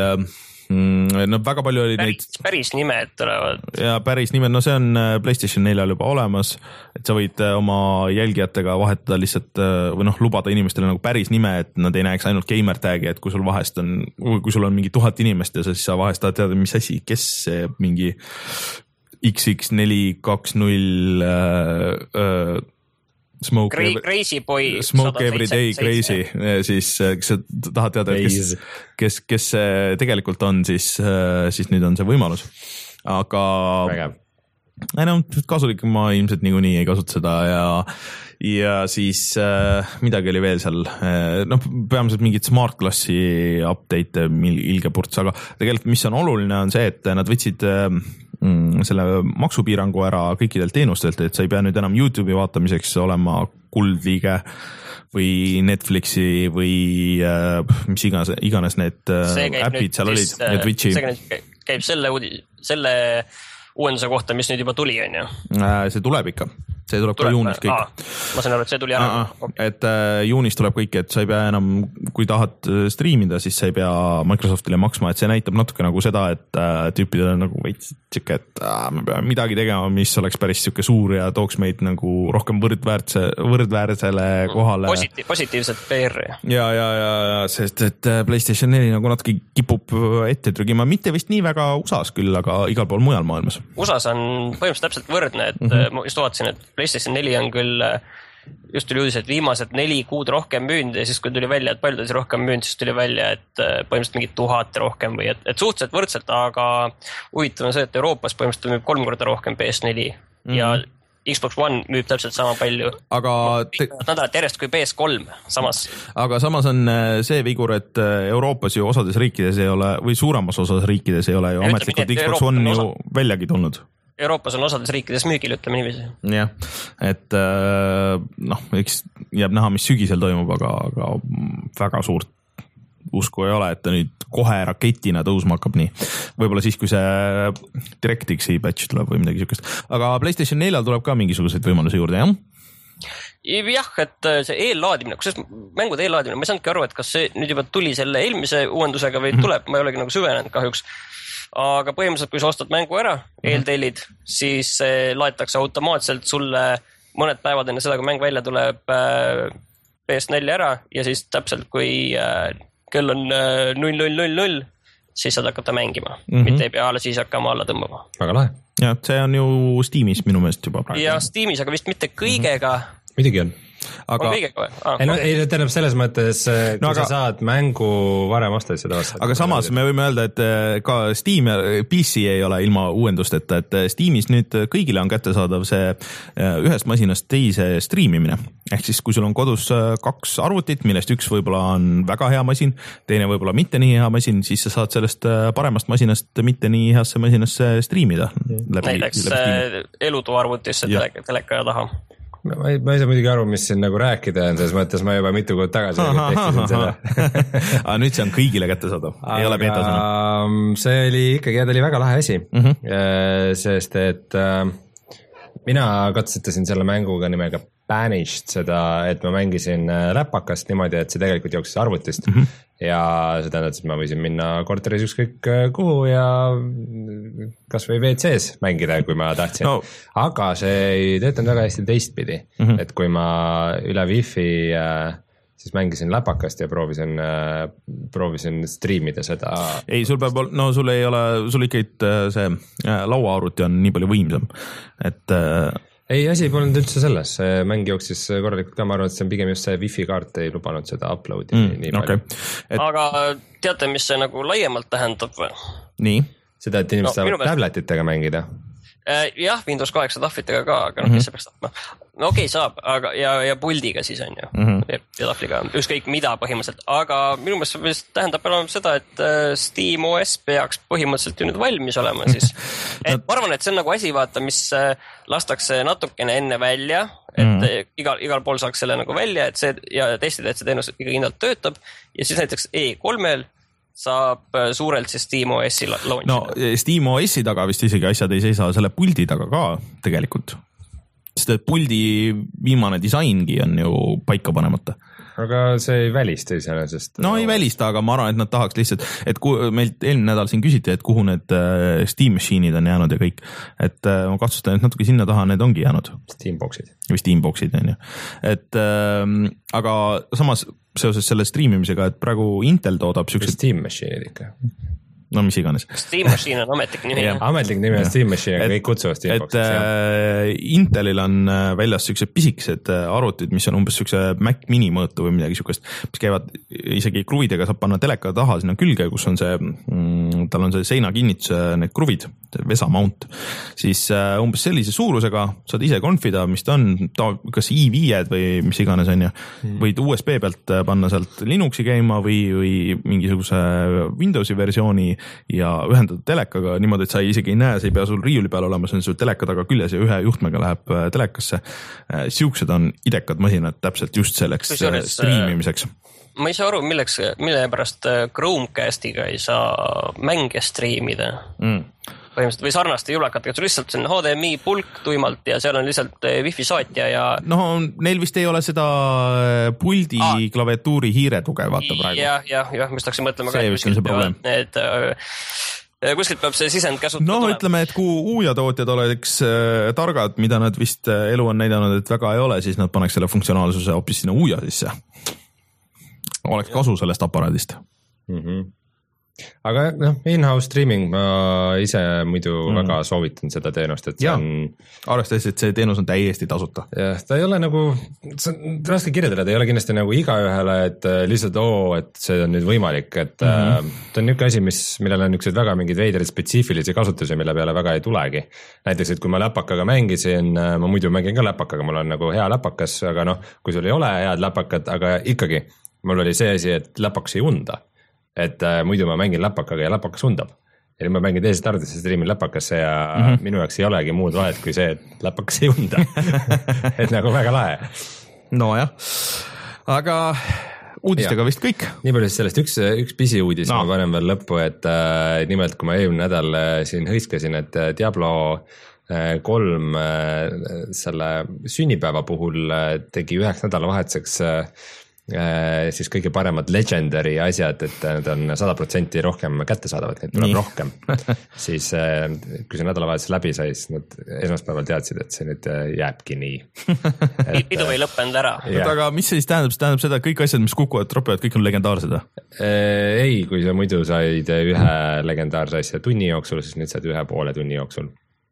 no väga palju oli päris, neid päris nimed tulevad. Ja päris nimed, no see on PlayStation neljal juba olemas, et sa võid oma jälgijatega vahetada lihtsalt või noh, lubada inimestele nagu päris nime, et nad ei näeks ainult gamer tag'i, et kui sul vahest on, kui sul on mingi tuhat inimest ja siis sa vahest tahad teada, mis asi, kes see mingi X X neli kaks null äh, äh, Smoke, Cra every, crazy boy Smoke every day crazy, siis kes sa tahad teada, kes, kes, kes see tegelikult on, siis, siis nüüd on see võimalus. Aga ei no, kasulik ma ilmselt niikuinii ei kasuta seda ja, ja siis äh, midagi oli veel seal, noh, peamiselt mingid smart klassi update ilge purts, aga tegelikult mis on oluline on see, et nad võtsid äh, selle maksupiirangu ära kõikidelt teenustelt, et sa ei pea nüüd enam YouTube'i vaatamiseks olema kuldliige või Netflixi või äh, mis iganes, iganes need äh, äpid seal olid ja Twitchi. See käib selle, selle uuenduse kohta, mis nüüd juba tuli, on ju? See tuleb ikka, see tuleb, tuleb ka juunis kõik. Aa, ma saan aru, et see tuli ära. Okay. Et äh, juunis tuleb kõik, et sa ei pea enam, kui tahad striimida, siis sa ei pea Microsoftile maksma, et see näitab natuke nagu seda, et äh, tüüpidel on nagu veits siuke, et äh, me peame midagi tegema, mis oleks päris siuke suur ja tooks meid nagu rohkem võrdväärse, võrdväärsele kohale. Positi- positiivset P R-i. Ja, ja, ja, ja, sest et PlayStation neli nagu natuke kipub ette trügima, mitte vist nii väga U S A-s küll, aga igal pool mujal maailmas. U S A-s on põhimõtteliselt täpselt võrdne, et mm -hmm. ma just vaatasin, et PlayStation neli on küll, just tuli uudis, et viimased neli kuud rohkem müünd ja siis kui tuli välja, et palju ta siis rohkem müünd, siis tuli välja, et põhimõtteliselt mingi tuhat rohkem või et, et suhteliselt võrdselt, aga huvitav on see, et Euroopas põhimõtteliselt müüb kolm korda rohkem P S neli mm -hmm. ja Xbox One müüb täpselt sama palju. Aga te... nädalat järjest kui P S kolm samas. Aga samas on see vigur, et Euroopas ju osades riikides ei ole või suuremas osas riikides ei ole ju ametlikult Xbox One ju väljagi tulnud. Euroopas on osades riikides müügil, ütleme niiviisi. Jah, et noh, eks jääb näha, mis sügisel toimub, aga, aga väga suurt usku ei ole, et ta nüüd kohe raketina tõusma hakkab nii. Võib-olla siis, kui see DirectXi patch tuleb või midagi sükest. Aga PlayStation neljal tuleb ka mingisuguseid võimalusi juurde, jah? Jah, et see eellaadimine, kusjuures mängude eellaadimine, ma ei saanudki aru, et kas see nüüd juba tuli selle eelmise uuendusega või tuleb, ma ei olegi nagu süvenenud kahjuks. Aga põhimõtteliselt, kui sa ostad mängu ära, eeltellid, siis laetakse automaatselt sulle mõned päevad enne seda, kui mäng välja tuleb P S neli ära ja siis täpselt kui kell on null null null null, siis saad hakata mängima. Mm -hmm. Mitte ei pea alla siis hakkama alla tõmbama. Väga lahe. Ja see on ju Steamis minu meelest juba praegu. Ja Steamis, aga vist mitte kõigega. Mm -hmm. Midagi on. Aga... Ah, ei, no, okay. ei tähendab selles mõttes, kui no, aga... sa saad mängu varem osta, seda vastu. Aga samas me võime öelda, et ka Steam ja P C ei ole ilma uuendusteta, et Steamis nüüd kõigile on kättesaadav see ühest masinast teise striimimine. Ehk siis, kui sul on kodus kaks arvutit, millest üks võib-olla on väga hea masin, teine võib-olla mitte nii hea masin, siis sa saad sellest paremast masinast mitte nii heasse masinasse striimida. Näiteks elutoa arvutisse teleka, teleka taha. Ma ei, ma ei saa muidugi aru, mis siin nagu rääkida on, selles mõttes ma juba mitu kuud tagasi tehtisin seda. Aga nüüd see on kõigile kättesaadav, ei ole beetasõna. See oli ikkagi, ta oli väga lahe asi, mm -hmm. sest et äh, mina katsetasin selle mänguga nimega Banished seda, et ma mängisin läpakast niimoodi, et see tegelikult jooksis arvutist mm -hmm. ja see tähendab, et ma võisin minna korteris ükskõik kuhu ja kas või V C-s mängida, kui ma tahtsin no.. aga see ei töötanud väga hästi teistpidi mm, -hmm. et kui ma üle Wi-Fi siis mängisin läpakast ja proovisin, proovisin striimida seda. Ei, sul peab, no sul ei ole, sul ikkagi see lauaarvuti on nii palju võimsam, et ei, asi polnud üldse selles, see mäng jooksis korralikult ka, ma arvan, et see on pigem just see Wi-Fi kaart ei lubanud seda uploadi mm, nii palju. Okay. Et... aga teate, mis see nagu laiemalt tähendab või? Nii? Seda, et inimesed no, saavad tabletitega mängida? Jah, Windows kaheksa tahvlitega ka, aga noh, kes see peaks tahtma? No okei, okay, saab, aga ja, ja puldiga siis on ju, mm -hmm. ja tahvliga, ükskõik mida põhimõtteliselt, aga minu meelest tähendab enam seda, et SteamOS peaks põhimõtteliselt ju nüüd valmis olema siis. Et ma arvan, et see on nagu asi, vaata, mis lastakse natukene enne välja, et mm. igal, igal pool saaks selle nagu välja, et see ja testida, et see teenus ikka kindlalt töötab ja siis näiteks E kolmel saab suurelt siis SteamOS-i launchida. No SteamOS-i taga vist isegi asjad ei seisa selle puldi taga ka tegelikult. Sest et puldi viimane disaingi on ju paika panemata. Aga see ei välista iseenesest. No ei välista, aga ma arvan, et nad tahaks lihtsalt, et ku, meilt eelmine nädal siin küsiti, et kuhu need Steam Machine'id on jäänud ja kõik. Et ma katsustan, et natuke sinna taha need ongi jäänud. Steamboxid. Või Steamboxid on ju. Et äh, aga samas seoses selle streamimisega, et praegu Intel toodab siuksed... Steam Machine'id ikka. No mis iganes. Steam Machine on ametlik nimi. Ametlik nimi on Steam Machine, aga kõik kutsuvad Steamboxid. Et äh, Intelil on väljas siuksed pisikesed arvutid, mis on umbes siukse Mac mini mõõtu või midagi siukest, mis käivad isegi kruvidega, saab panna teleka taha sinna külge, kus on see, mm, tal on see seina kinnitus, need kruvid, vesa mount, siis äh, umbes sellise suurusega saad ise konfida, mis ta on, ta, kas i viis või mis iganes on ja hmm. võid U S B pealt panna sealt Linuxi käima või, või mingisuguse Windowsi versiooni ja ühendatud telekaga niimoodi, et sa isegi ei näe, sa ei pea sul riiuli peal olema, see on sul teleka taga küljes ja ühe juhtmega läheb telekasse. Siuksed on idekad masinad täpselt just selleks streamimiseks. Ma ei saa aru, milleks, mille pärast Chromecastiga ei saa mänge streamida. Mm. Põhimõtteliselt või sarnaste julekatega, sul lihtsalt see on H D M I pulk tuimalt ja seal on lihtsalt Wi-Fi saatja ja... No neil vist ei ole seda puldi ah. klaviatuuri hiire tuge, vaata praegu. Jah, jah, jah, mis tahaksin mõtlema see vist on see probleem. Et kuskilt peab see sisend käsutada. No ütleme, et kui uujatootjad oleks targad, mida nad vist elu on näidanud, et väga ei ole, siis nad paneks selle funktsionaalsuse hoopis sinna uuja sisse. Oleks kasu sellest aparaadist. Mhm. Aga noh, in-house streaming ma ise muidu mm. väga soovitan seda teenust, et see ja, on... arvestades, et see teenus on täiesti tasuta. Jah, ta ei ole nagu, see on raske kirjeldada, ta ei ole kindlasti nagu igaühele, et lihtsalt oo, et see on nüüd võimalik, et mm-hmm. ta on niisugune asi, mis, millel on niisugused väga mingid veidrid spetsiifilisi kasutusi, mille peale väga ei tulegi. Näiteks, et kui ma läpakaga mängisin, ma muidu mängin ka läpakaga, mul on nagu hea läpakas, aga noh, kui sul ei ole head läpakat, aga ikkagi mul oli see asi, et läpakas ei unda. Et äh, muidu ma mängin läpakaga ja läpakas undab. Ja nüüd ma mängin teisest arvutisse streamin läpakasse ja mm-hmm. minu jaoks ei olegi muud vahet kui see, et läpakas ei unda. Et nagu väga lahe. No jah, aga uudistega ja. Vist kõik. Nii palju siis sellest üks, üks pisi uudis no. Ma panen veel lõppu, et äh, nimelt kui ma eelmine nädal äh, siin hõiskasin, et äh, Diablo äh, kolm äh, selle sünnipäeva puhul äh, tegi üheks nädalavahetuseks äh, siis kõige paremad legendary asjad, et need on sada protsenti rohkem kättesaadavad, neid tuleb nii. Rohkem. Siis kui see nädalavahetus läbi sai, siis nad esmaspäeval teadsid, et see nüüd jääbki nii. Et, pidu ei lõppenud ära. Aga mis see siis tähendab? See tähendab seda, et kõik asjad, mis kukuvad, tropivad, kõik on legendaarsed? Ei, kui sa muidu said ühe legendaarse asja tunni jooksul, siis nüüd saad ühe poole tunni jooksul.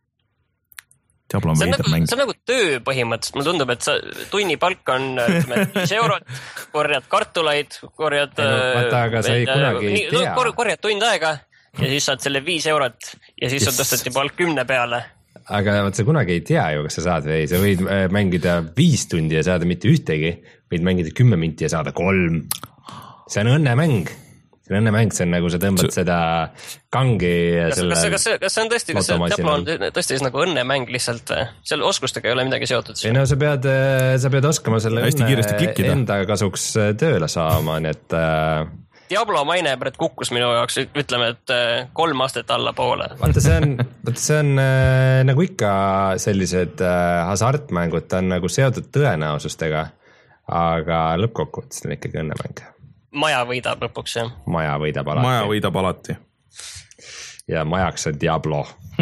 See on, nagu, see on nagu töö põhimõtteliselt, mulle tundub, et sa, tunnipalk on viis eurot, korjad kartulaid, korjad no, vaata, aga sa ei kunagi ei tea. Kor, korjad tund aega ja siis saad selle viis eurot ja siis yes. on tõstati palk kümne peale. Aga vaat sa kunagi ei tea ju, kas sa saad või ei, sa võid mängida viis tundi ja saada mitte ühtegi, võid mängida kümme minti ja saada kolm. See on õnnemäng. See on õnnemäng, see on nagu sa tõmbad see... seda kangi kas, selle kas, kas, kas see on tõesti, kas see Diablo on tõesti nagu õnnemäng lihtsalt või? Seal oskustega ei ole midagi seotud? Ei no sa pead, sa pead oskama selle õnne enda kasuks tööle saama, nii et Diablo maine pärast kukkus minu jaoks, ütleme, et kolm aastat alla poole. Vaata, see on, vaata, see on äh, nagu ikka sellised äh, hasartmängud, ta on nagu seotud tõenäosustega, aga lõppkokkuvõttes on ikkagi õnnemäng. Maja võidab lõpuks, jah. Maja võidab alati. Maja võidab alati. Ja majaks on Diablo,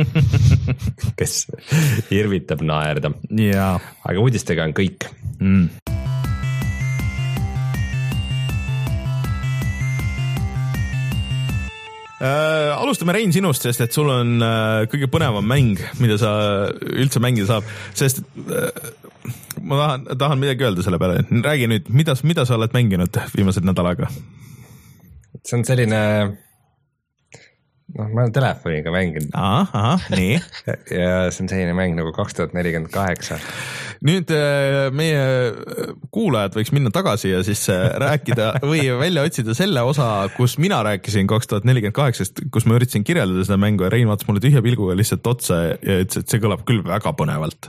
kes hirvitab naerda. Ja. Aga uudistega on kõik. Mm. Äh, alustame Rein sinust, sest et sul on äh, kõige põnevam mäng, mida sa üldse mängida saab, sest äh, ma tahan, tahan midagi öelda selle peale. Räägi nüüd, mida, mida sa oled mänginud viimased nädalaga? See on selline, noh, ma olen telefoniga mänginud. Aha, aha, nii. Ja see on selline mäng nagu kaks tuhat nelikümmend kaheksa. nüüd meie kuulajad võiks minna tagasi ja siis rääkida või välja otsida selle osa, kus mina rääkisin kaks tuhat nelikümmend kaheksast, kus ma üritasin kirjeldada seda mängu ja Rein vaatas mulle tühja pilguga lihtsalt otsa ja ütles, et see kõlab küll väga põnevalt.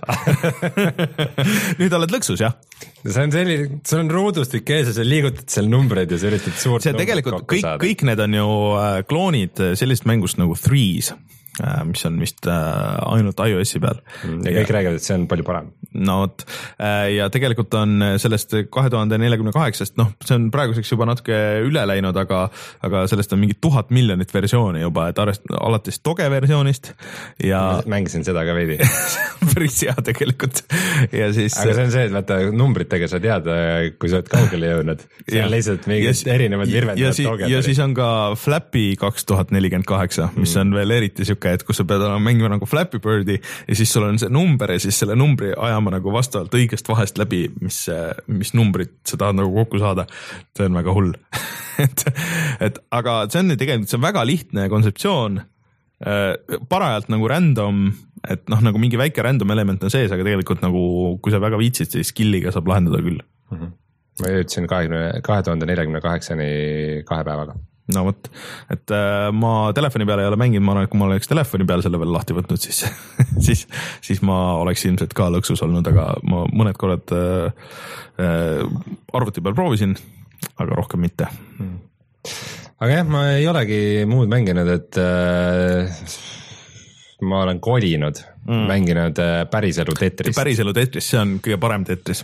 Nüüd oled lõksus, jah? See on selline, sul on ruudustik ees ja sa liigutad seal numbreid ja sa üritad suurt see tegelikult kõik, kõik need on ju kloonid sellisest mängust nagu Threes, mis on vist ainult iOS-i peal. Ja kõik räägivad, et see on palju parem. No vot, ja tegelikult on sellest kahe tuhande nelikümne kaheksast, noh, see on praeguseks juba natuke üle läinud, aga, aga sellest on mingi tuhat miljonit versiooni juba, et arvest, alates Doge versioonist ja mängisin seda ka veidi. Päris hea tegelikult. Ja siis aga see on see, et vaata numbritega sa tead, kui sa oled kaugele jõudnud. See on lihtsalt mingid erinevad virvendavad Doged. Ja siis on ka Flappy kaks tuhat nelikümmend kaheksa, mis mm. on veel eriti siuke, et kus sa pead olema mängima nagu Flappy Birdi ja siis sul on see number ja siis selle numbri ajama nagu vastavalt õigest vahest läbi, mis, mis numbrit sa tahad nagu kokku saada. See on väga hull. et, et, aga see on tegelikult, see on väga lihtne kontseptsioon, parajalt nagu random, et noh, nagu mingi väike random element on sees, aga tegelikult nagu, kui sa väga viitsid, siis skilliga saab lahendada küll. Mm-hmm. Ma jõudsin kahe tuhande nelikümne kaheksani kahe päevaga. No võt, et äh, ma telefoni peale ei ole mänginud, ma arvan, et kui ma oleks telefoni peale selle veel lahti võtnud, siis, siis, siis ma oleks ilmselt ka lõksus olnud, aga ma mõned korrad äh, äh, arvuti peal proovisin, aga rohkem mitte. Hmm. Aga jah, ma ei olegi muud mänginud, et äh, ma olen kolinud, mm. mänginud päriselu Tetris. Päriselu Tetris, see on kõige parem Tetris.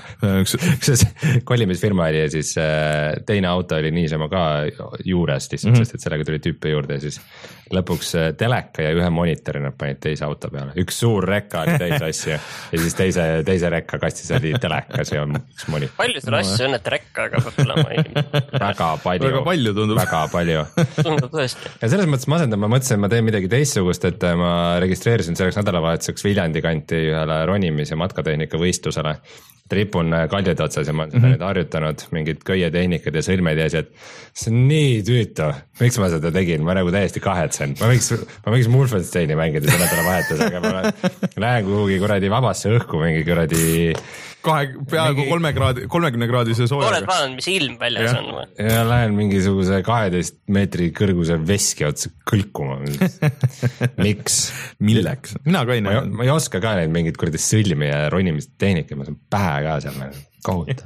Yeah. Kolimisfirma oli ja siis teine auto oli niisama ka juures lihtsalt, mm -hmm. sest et sellega tuli tüüpe juurde ja siis lõpuks teleka ja ühe monitori nad panid teise auto peale. Üks suur rekka oli teise asja ja siis teise, teise rekka kastis oli telekas ja üks monitor. Palju sul asju on, et rekkaga peab tulema? Väga palju. Väga palju tundub. Väga palju. Tundub tõesti. Ja selles mõttes masendab, ma mõtlesin, et ma teen midagi teistsugust, et ma registreerisin selleks nädalavahetuseks Viljandi kanti ühele ronimis- ja matkatehnika võistlusele. Tripun kaljade otsas ja ma olen seda mm-hmm. nüüd harjutanud, mingid köietehnikad ja sõlmed ja asjad. See on nii tüütu. Miks ma seda tegin? Ma nagu täiesti kahetsen. Ma võiks, ma võiks Wolfensteini mängida selle nädala vahetus, aga ma lähen kuhugi kuradi vabasse õhku mingi kuradi kahe, peaaegu kolme kraadi, kolmekümne kraadise soojaga. Oled vaadanud, mis ilm väljas ja. on? Ja lähen mingisuguse kaheteist meetri kõrguse veski otsa kõlkuma. Miks? Milleks? Mina ka ei näe. Ma ei oska ka neid mingid kuradi sõlmi ja ronimist tehnika, ma saan pähe ka seal kohut.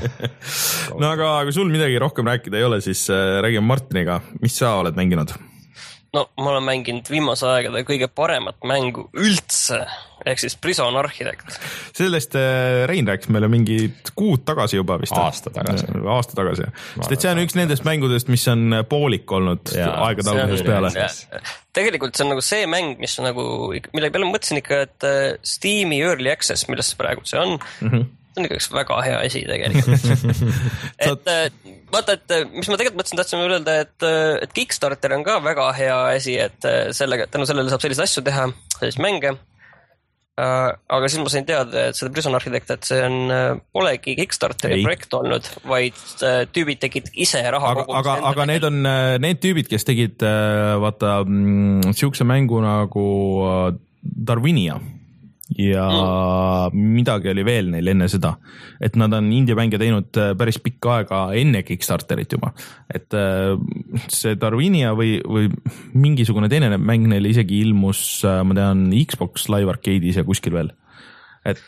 No aga kui sul midagi rohkem rääkida ei ole, siis räägime Martiniga. Mis sa oled mänginud? No ma olen mänginud viimase aegade kõige paremat mängu üldse, ehk siis Prison Architect. Sellest Rein rääkis meile mingid kuud tagasi juba vist. Aasta tagasi. Aasta tagasi. Sest et see on üks nendest mängudest, mis on poolik olnud aegade algusest peale. Tegelikult see on nagu see mäng, mis on nagu, mille peale mõtlesin ikka, et Steam'i Early Access, millest praegu see on, mm-hmm. see on ikka üks väga hea asi tegelikult. et vaata, et mis ma tegelikult mõtlesin, tahtsin öelda, et, et Kickstarter on ka väga hea asi, et sellega, tänu sellele saab selliseid asju teha, selliseid mänge. Aga siis ma sain teada, et seda Prison Architect, et see on, polegi Kickstarteri projekt olnud, vaid tüübid tegid ise raha aga, aga, aga need on need tüübid, kes tegid vaata siukse mängu nagu Darwinia ja mm. midagi oli veel neil enne seda, et nad on indie-mänge teinud päris pikka aega enne Kickstarterit juba, et see Darwinia või, või mingisugune teine mäng neil isegi ilmus, ma tean, Xbox Live Arcade'is ja kuskil veel, et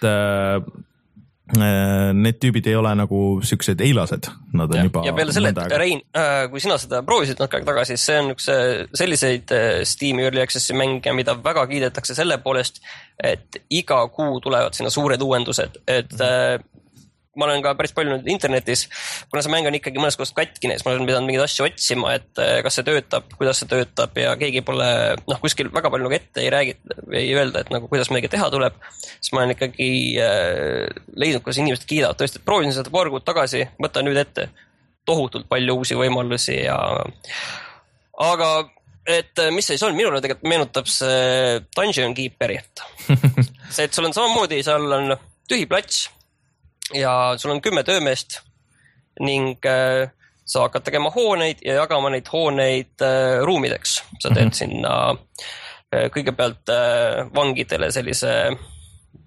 need tüübid ei ole nagu siuksed eilased, nad on ja, juba ja peale selle, et Rein, kui sina seda proovisid natuke tagasi, see on üks selliseid Steam Early Access'i mänge, mida väga kiidetakse selle poolest, et iga kuu tulevad sinna suured uuendused, et mm-hmm. ma olen ka päris palju nüüd internetis, kuna see mäng on ikkagi mõnes kohast katkine, siis ma olen pidanud mingeid asju otsima, et kas see töötab, kuidas see töötab ja keegi pole, noh, kuskil väga palju nagu ette ei räägi, ei öelda, et nagu kuidas midagi teha tuleb, siis ma olen ikkagi äh, leidnud, kuidas inimesed kiidavad, tõesti, et proovisin seda paar kuud tagasi, võtan nüüd ette tohutult palju uusi võimalusi ja aga et mis siis on, minule tegelikult meenutab see Dungeon Keeperit. See, et sul on samamoodi, seal on tühi plats ja sul on kümme töömeest ning äh, sa hakkad tegema hooneid ja jagama neid hooneid äh, ruumideks. Sa teed mm-hmm. sinna äh, kõigepealt äh, vangidele sellise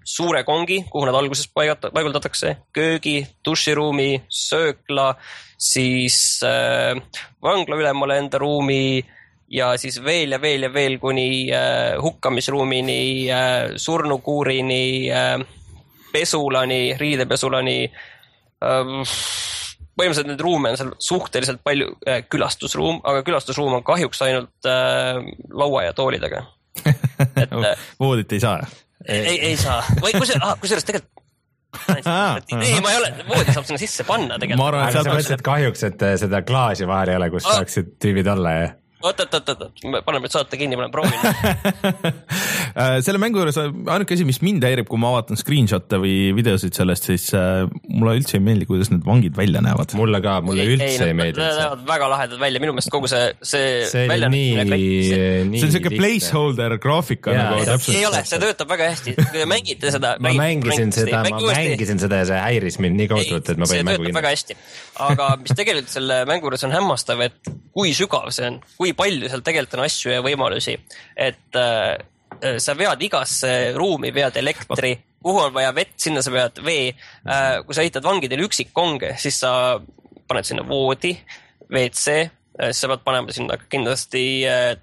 suure kongi, kuhu nad alguses paiguldatakse, köögi, duširuumi, söökla, siis äh, vangla ülemale enda ruumi ja siis veel ja veel ja veel kuni äh, hukkamisruumini, äh, surnukuurini, äh, pesulani, riidepesulani. Äh, põhimõtteliselt need ruume on seal suhteliselt palju, äh, külastusruum, aga külastusruum on kahjuks ainult äh, laua ja toolidega. Et, äh, voodit ei saa? Ei, ei saa. Või kus, ah, kusjuures tegelikult ei, ma ei ole, voodi saab sinna sisse panna tegelikult. Ma arvan, et sa mõtlesid kahjuks, et seda klaasi vahel ei ole, kus saaksid tüübid olla ja oot, oot, oot, oot, paneme nüüd saate kinni, ma olen proovinud. Selle mängu juures ainuke asi, mis mind häirib, kui ma vaatan screenshot'e või videosid sellest, siis äh, mulle üldse ei meeldi, kuidas need vangid välja näevad. Mulle ka, mulle üldse ei, ei meeldi. Need näevad väga lahedad välja, minu meelest kogu see, see, see välja nii, nii see on siuke placeholder graafika. Nagu ei ole, see töötab väga hästi. Kui te mängite seda, ma mängisin seda, ma mängisin seda ja see häiris mind nii kaudselt, et ma panin mängu kinni. See töötab väga hästi. Aga mis tegelikult selle mängu juures on hämmastav, et kui sügav see on, kui palju seal tegelikult on asju ja võimalusi, et äh, sa vead igasse ruumi, vead elektri, kuhu on vaja vett, sinna sa vead vee. Äh, kui sa ehitad vangidele üksikkonge, siis sa paned sinna voodi, W C, siis sa pead panema sinna kindlasti äh,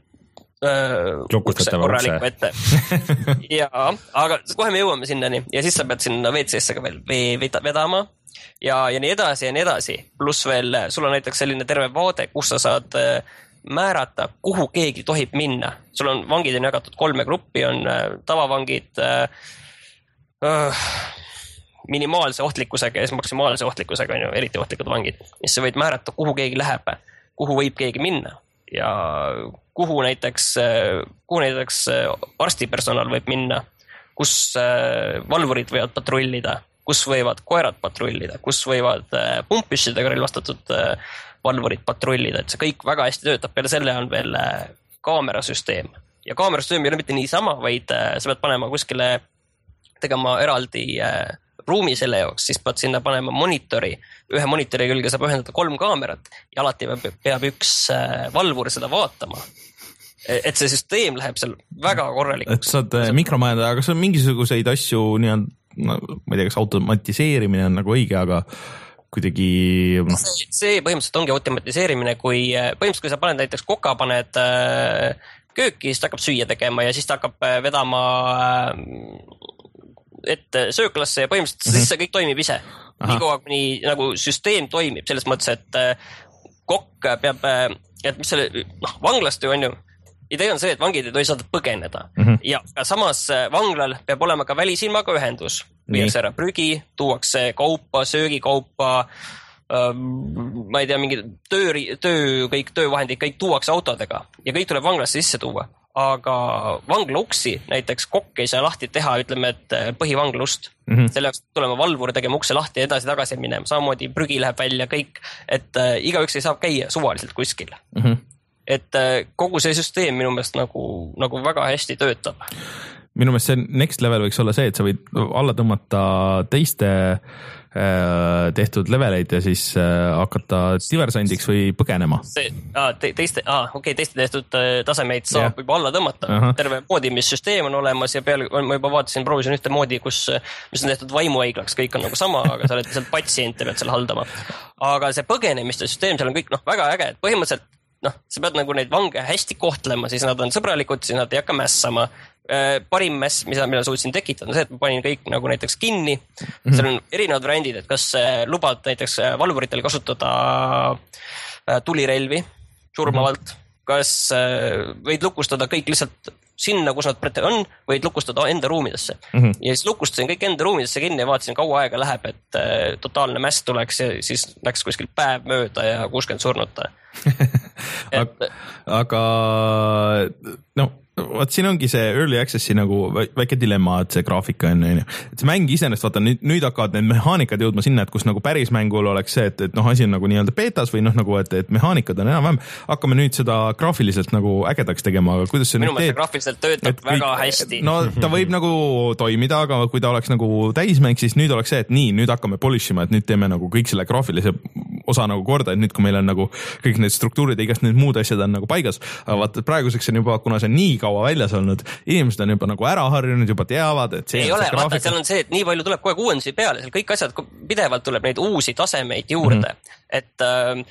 ukse korraliku ette. Ja, aga kohe me jõuame sinnani ja siis sa pead sinna W C-sse ka veel vee vedama. Ja, ja nii edasi ja nii edasi, pluss veel sul on näiteks selline terve vaade, kus sa saad määrata, kuhu keegi tohib minna. Sul on vangid on jagatud kolme gruppi, on tavavangid äh, minimaalse ohtlikkusega ja maksimaalse ohtlikkusega, on ju, eriti ohtlikud vangid. Siis sa võid määrata, kuhu keegi läheb, kuhu võib keegi minna ja kuhu näiteks, kuhu näiteks arstipersonal võib minna, kus valvurid võivad patrullida, kus võivad koerad patrullida, kus võivad pumppüssidega relvastatud valvurid patrullida, et see kõik väga hästi töötab. Peale selle on veel kaamerasüsteem ja kaamerasüsteem ei ole mitte niisama, vaid sa pead panema kuskile tegema eraldi ruumi selle jaoks, siis pead sinna panema monitori, ühe monitori külge saab ühendada kolm kaamerat ja alati peab üks valvur seda vaatama. Et see süsteem läheb seal väga korralikult. Et saad mikromajandada, aga see on mingisuguseid asju nii-on no, ma ei tea, kas automatiseerimine on nagu õige, aga kuidagi no. see, see põhimõtteliselt ongi automatiseerimine, kui põhimõtteliselt kui sa paned näiteks koka, paned kööki, siis ta hakkab süüa tegema ja siis ta hakkab vedama et sööklasse ja põhimõtteliselt mm-hmm. siis see kõik toimib ise. Nii kogu aeg nii nagu süsteem toimib selles mõttes, et kokk peab, et mis selle noh, vanglast ju on ju idee on see, et vangid ei tohi saada põgeneda mm-hmm. ja samas vanglal peab olema ka välisilmaga ühendus. Viiakse ära prügi, tuuakse kaupa, söögikaupa, ähm, ma ei tea, mingi töö, töö, kõik töövahendid, kõik tuuakse autodega ja kõik tuleb vanglasse sisse tuua. Aga vangla uksi, näiteks kokk ei saa lahti teha, ütleme, et põhivanglust. Mm-hmm. Selle jaoks tulema valvur tegema ukse lahti ja edasi tagasi minema. Samamoodi prügi läheb välja kõik, et äh, igaüks ei saa käia suvaliselt kuskil. Mm-hmm. Et kogu see süsteem minu meelest nagu, nagu väga hästi töötab. Minu meelest see next level võiks olla see, et sa võid alla tõmmata teiste äh, tehtud leveleid ja siis äh, hakata diversandiks või põgenema. See, aa, te, teiste, aa, okay, teiste tehtud äh, tasemeid saab yeah. juba alla tõmmata. Uh-huh. Terve moodimissüsteem on olemas ja peale, ma juba vaatasin, proovisin ühte moodi, kus, mis on tehtud vaimuhaiglaks, kõik on nagu sama, aga sa oled lihtsalt patsiente pead seal haldama. Aga see põgenemiste süsteem, seal on kõik noh, väga äge, et põhimõtteliselt noh, sa pead nagu neid vange hästi kohtlema, siis nad on sõbralikud, siis nad ei hakka mässama. Parim mäss, mida mina suutsin tekitada, on see, et ma panin kõik nagu näiteks kinni. Mm-hmm. Seal on erinevad variandid, et kas lubad näiteks valvuritel kasutada tulirelvi surmavalt, mm-hmm. kas võid lukustada kõik lihtsalt sinna, kus nad on, võid lukustada enda ruumidesse. Mm-hmm. Ja siis lukustasin kõik enda ruumidesse kinni ja vaatasin, kaua aega läheb, et totaalne mäss tuleks ja siis läks kuskil päev mööda ja kuuskümmend surnuta. et... aga no vaat siin ongi see early access'i nagu väike dilemma, et see graafika on, et see mäng iseenesest, vaata nüüd, nüüd hakkavad need mehaanikad jõudma sinna, et kus nagu päris mängul oleks see, et, et noh, asi on nagu nii-öelda betas või noh, nagu, et, et mehaanikad on enam-vähem, hakkame nüüd seda graafiliselt nagu ägedaks tegema, aga kuidas see minu mõttes graafiliselt töötab et, väga kõik, hästi. No ta võib nagu toimida, aga kui ta oleks nagu täismäng, siis nüüd oleks see, et nii, nüüd hakkame polish ima, et nüüd teeme nagu kõik selle graafilise osa nagu korda, et nüüd, kui meil on nagu kõik need struktuurid ja igast need muud asjad on nagu paigas, aga vaata praeguseks on juba, kuna see on nii kaua väljas olnud, inimesed on juba nagu ära harjunud, juba teavad, et see ei ole, vaata, seal on see, et nii palju tuleb kogu aeg uuendusi peale, seal kõik asjad, pidevalt tuleb neid uusi tasemeid juurde, mm-hmm. et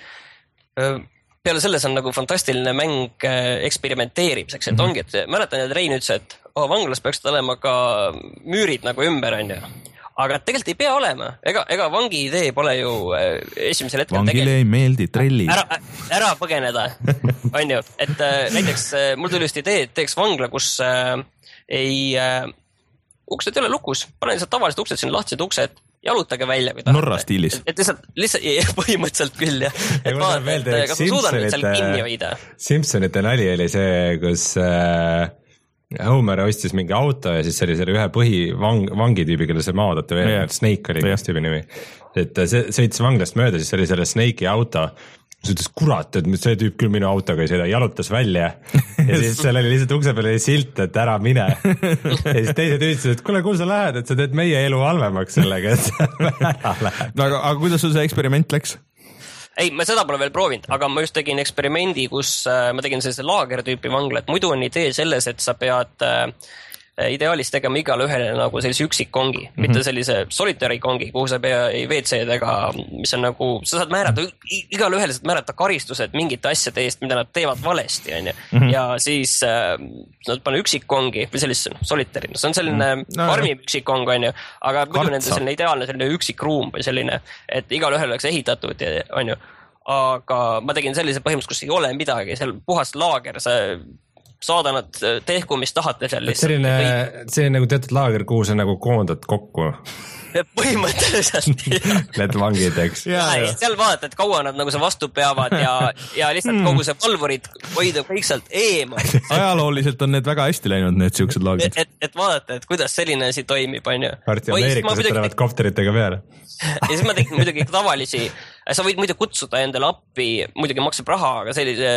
äh, peale selles on nagu fantastiline mäng eksperimenteerimiseks, et mm-hmm. ongi, et mäletan, et Rein ütles, et oh, vanglas peaksid olema ka müürid nagu ümber, on ju. Aga tegelikult ei pea olema, ega, ega vangi idee pole ju esimesel hetkel vangile tegel... ei meeldi trelli. Ära, ära põgeneda, on ju, et äh, näiteks äh, mul tuli just idee, et teeks vangla, kus äh, ei, äh, uksed ei ole lukus, pane lihtsalt tavalised uksed, siin lahtised uksed, jalutage välja. Norra stiilis. Et, et lihtsalt, lihtsalt põhimõtteliselt küll, jah. Et vaata, et kas ma suudan nüüd seal kinni hoida. Simpsonite nali oli see, kus... Äh... Homer ostis mingi auto ja siis see oli selle ühe põhi vang, vangitüübi, kelle see maadati veel, yeah. Snake oli yeah. tüübi nimi. Et see sõitis vanglast mööda, siis oli selle Snake'i auto. See ütles, kurat, et see tüüp küll minu autoga ei sõida, jalutas välja. Ja siis seal oli lihtsalt ukse peale silt, et ära mine. Ja siis teised ütlesid, et kuule, kuhu sa lähed, et sa teed meie elu halvemaks sellega, et sa ära lähed. No, aga, aga kuidas sul see eksperiment läks? Ei, ma seda pole veel proovinud, aga ma just tegin eksperimendi, kus äh, ma tegin sellise laagertüüpi vangla, et muidu on idee selles, et sa pead äh, ideaalis tegema igale ühele nagu sellise üksikkongi, mm-hmm. mitte sellise solitary kongi, kuhu sa pea ei V C-dega, mis on nagu, sa saad määrata, igale ühele saad määrata karistused mingite asjade eest, mida nad teevad valesti, on ju. Mm-hmm. Ja siis äh, nad pane üksikkongi või sellise solitary, no see on selline mm-hmm. no, armi üksikkong, on ju, aga muidu nende selline ideaalne selline üksikruum või selline, et igale ühele oleks ehitatud, on ju. Aga ma tegin sellise põhimõtteliselt, kus ei ole midagi, seal puhas laager, sa saada nad tehku, mis tahate seal lihtsalt. Selline, selline nagu teatud laager, kuhu sa nagu koondad kokku. Põhimõtteliselt. Need vangid, eks. Ja, ja. Seal vaadata, et kaua nad nagu see vastu peavad ja, ja lihtsalt kogu see valvurid hoida kõik sealt eemal. Ajalooliselt on need väga hästi läinud, need siuksed laagrid. Et, et vaadata, et kuidas selline asi toimib, on ju. Varti Ameeriklased tulevad kopteritega peale. Ja siis ma tegin muidugi tavalisi, sa võid muidu kutsuda endale appi, muidugi maksab raha, aga sellise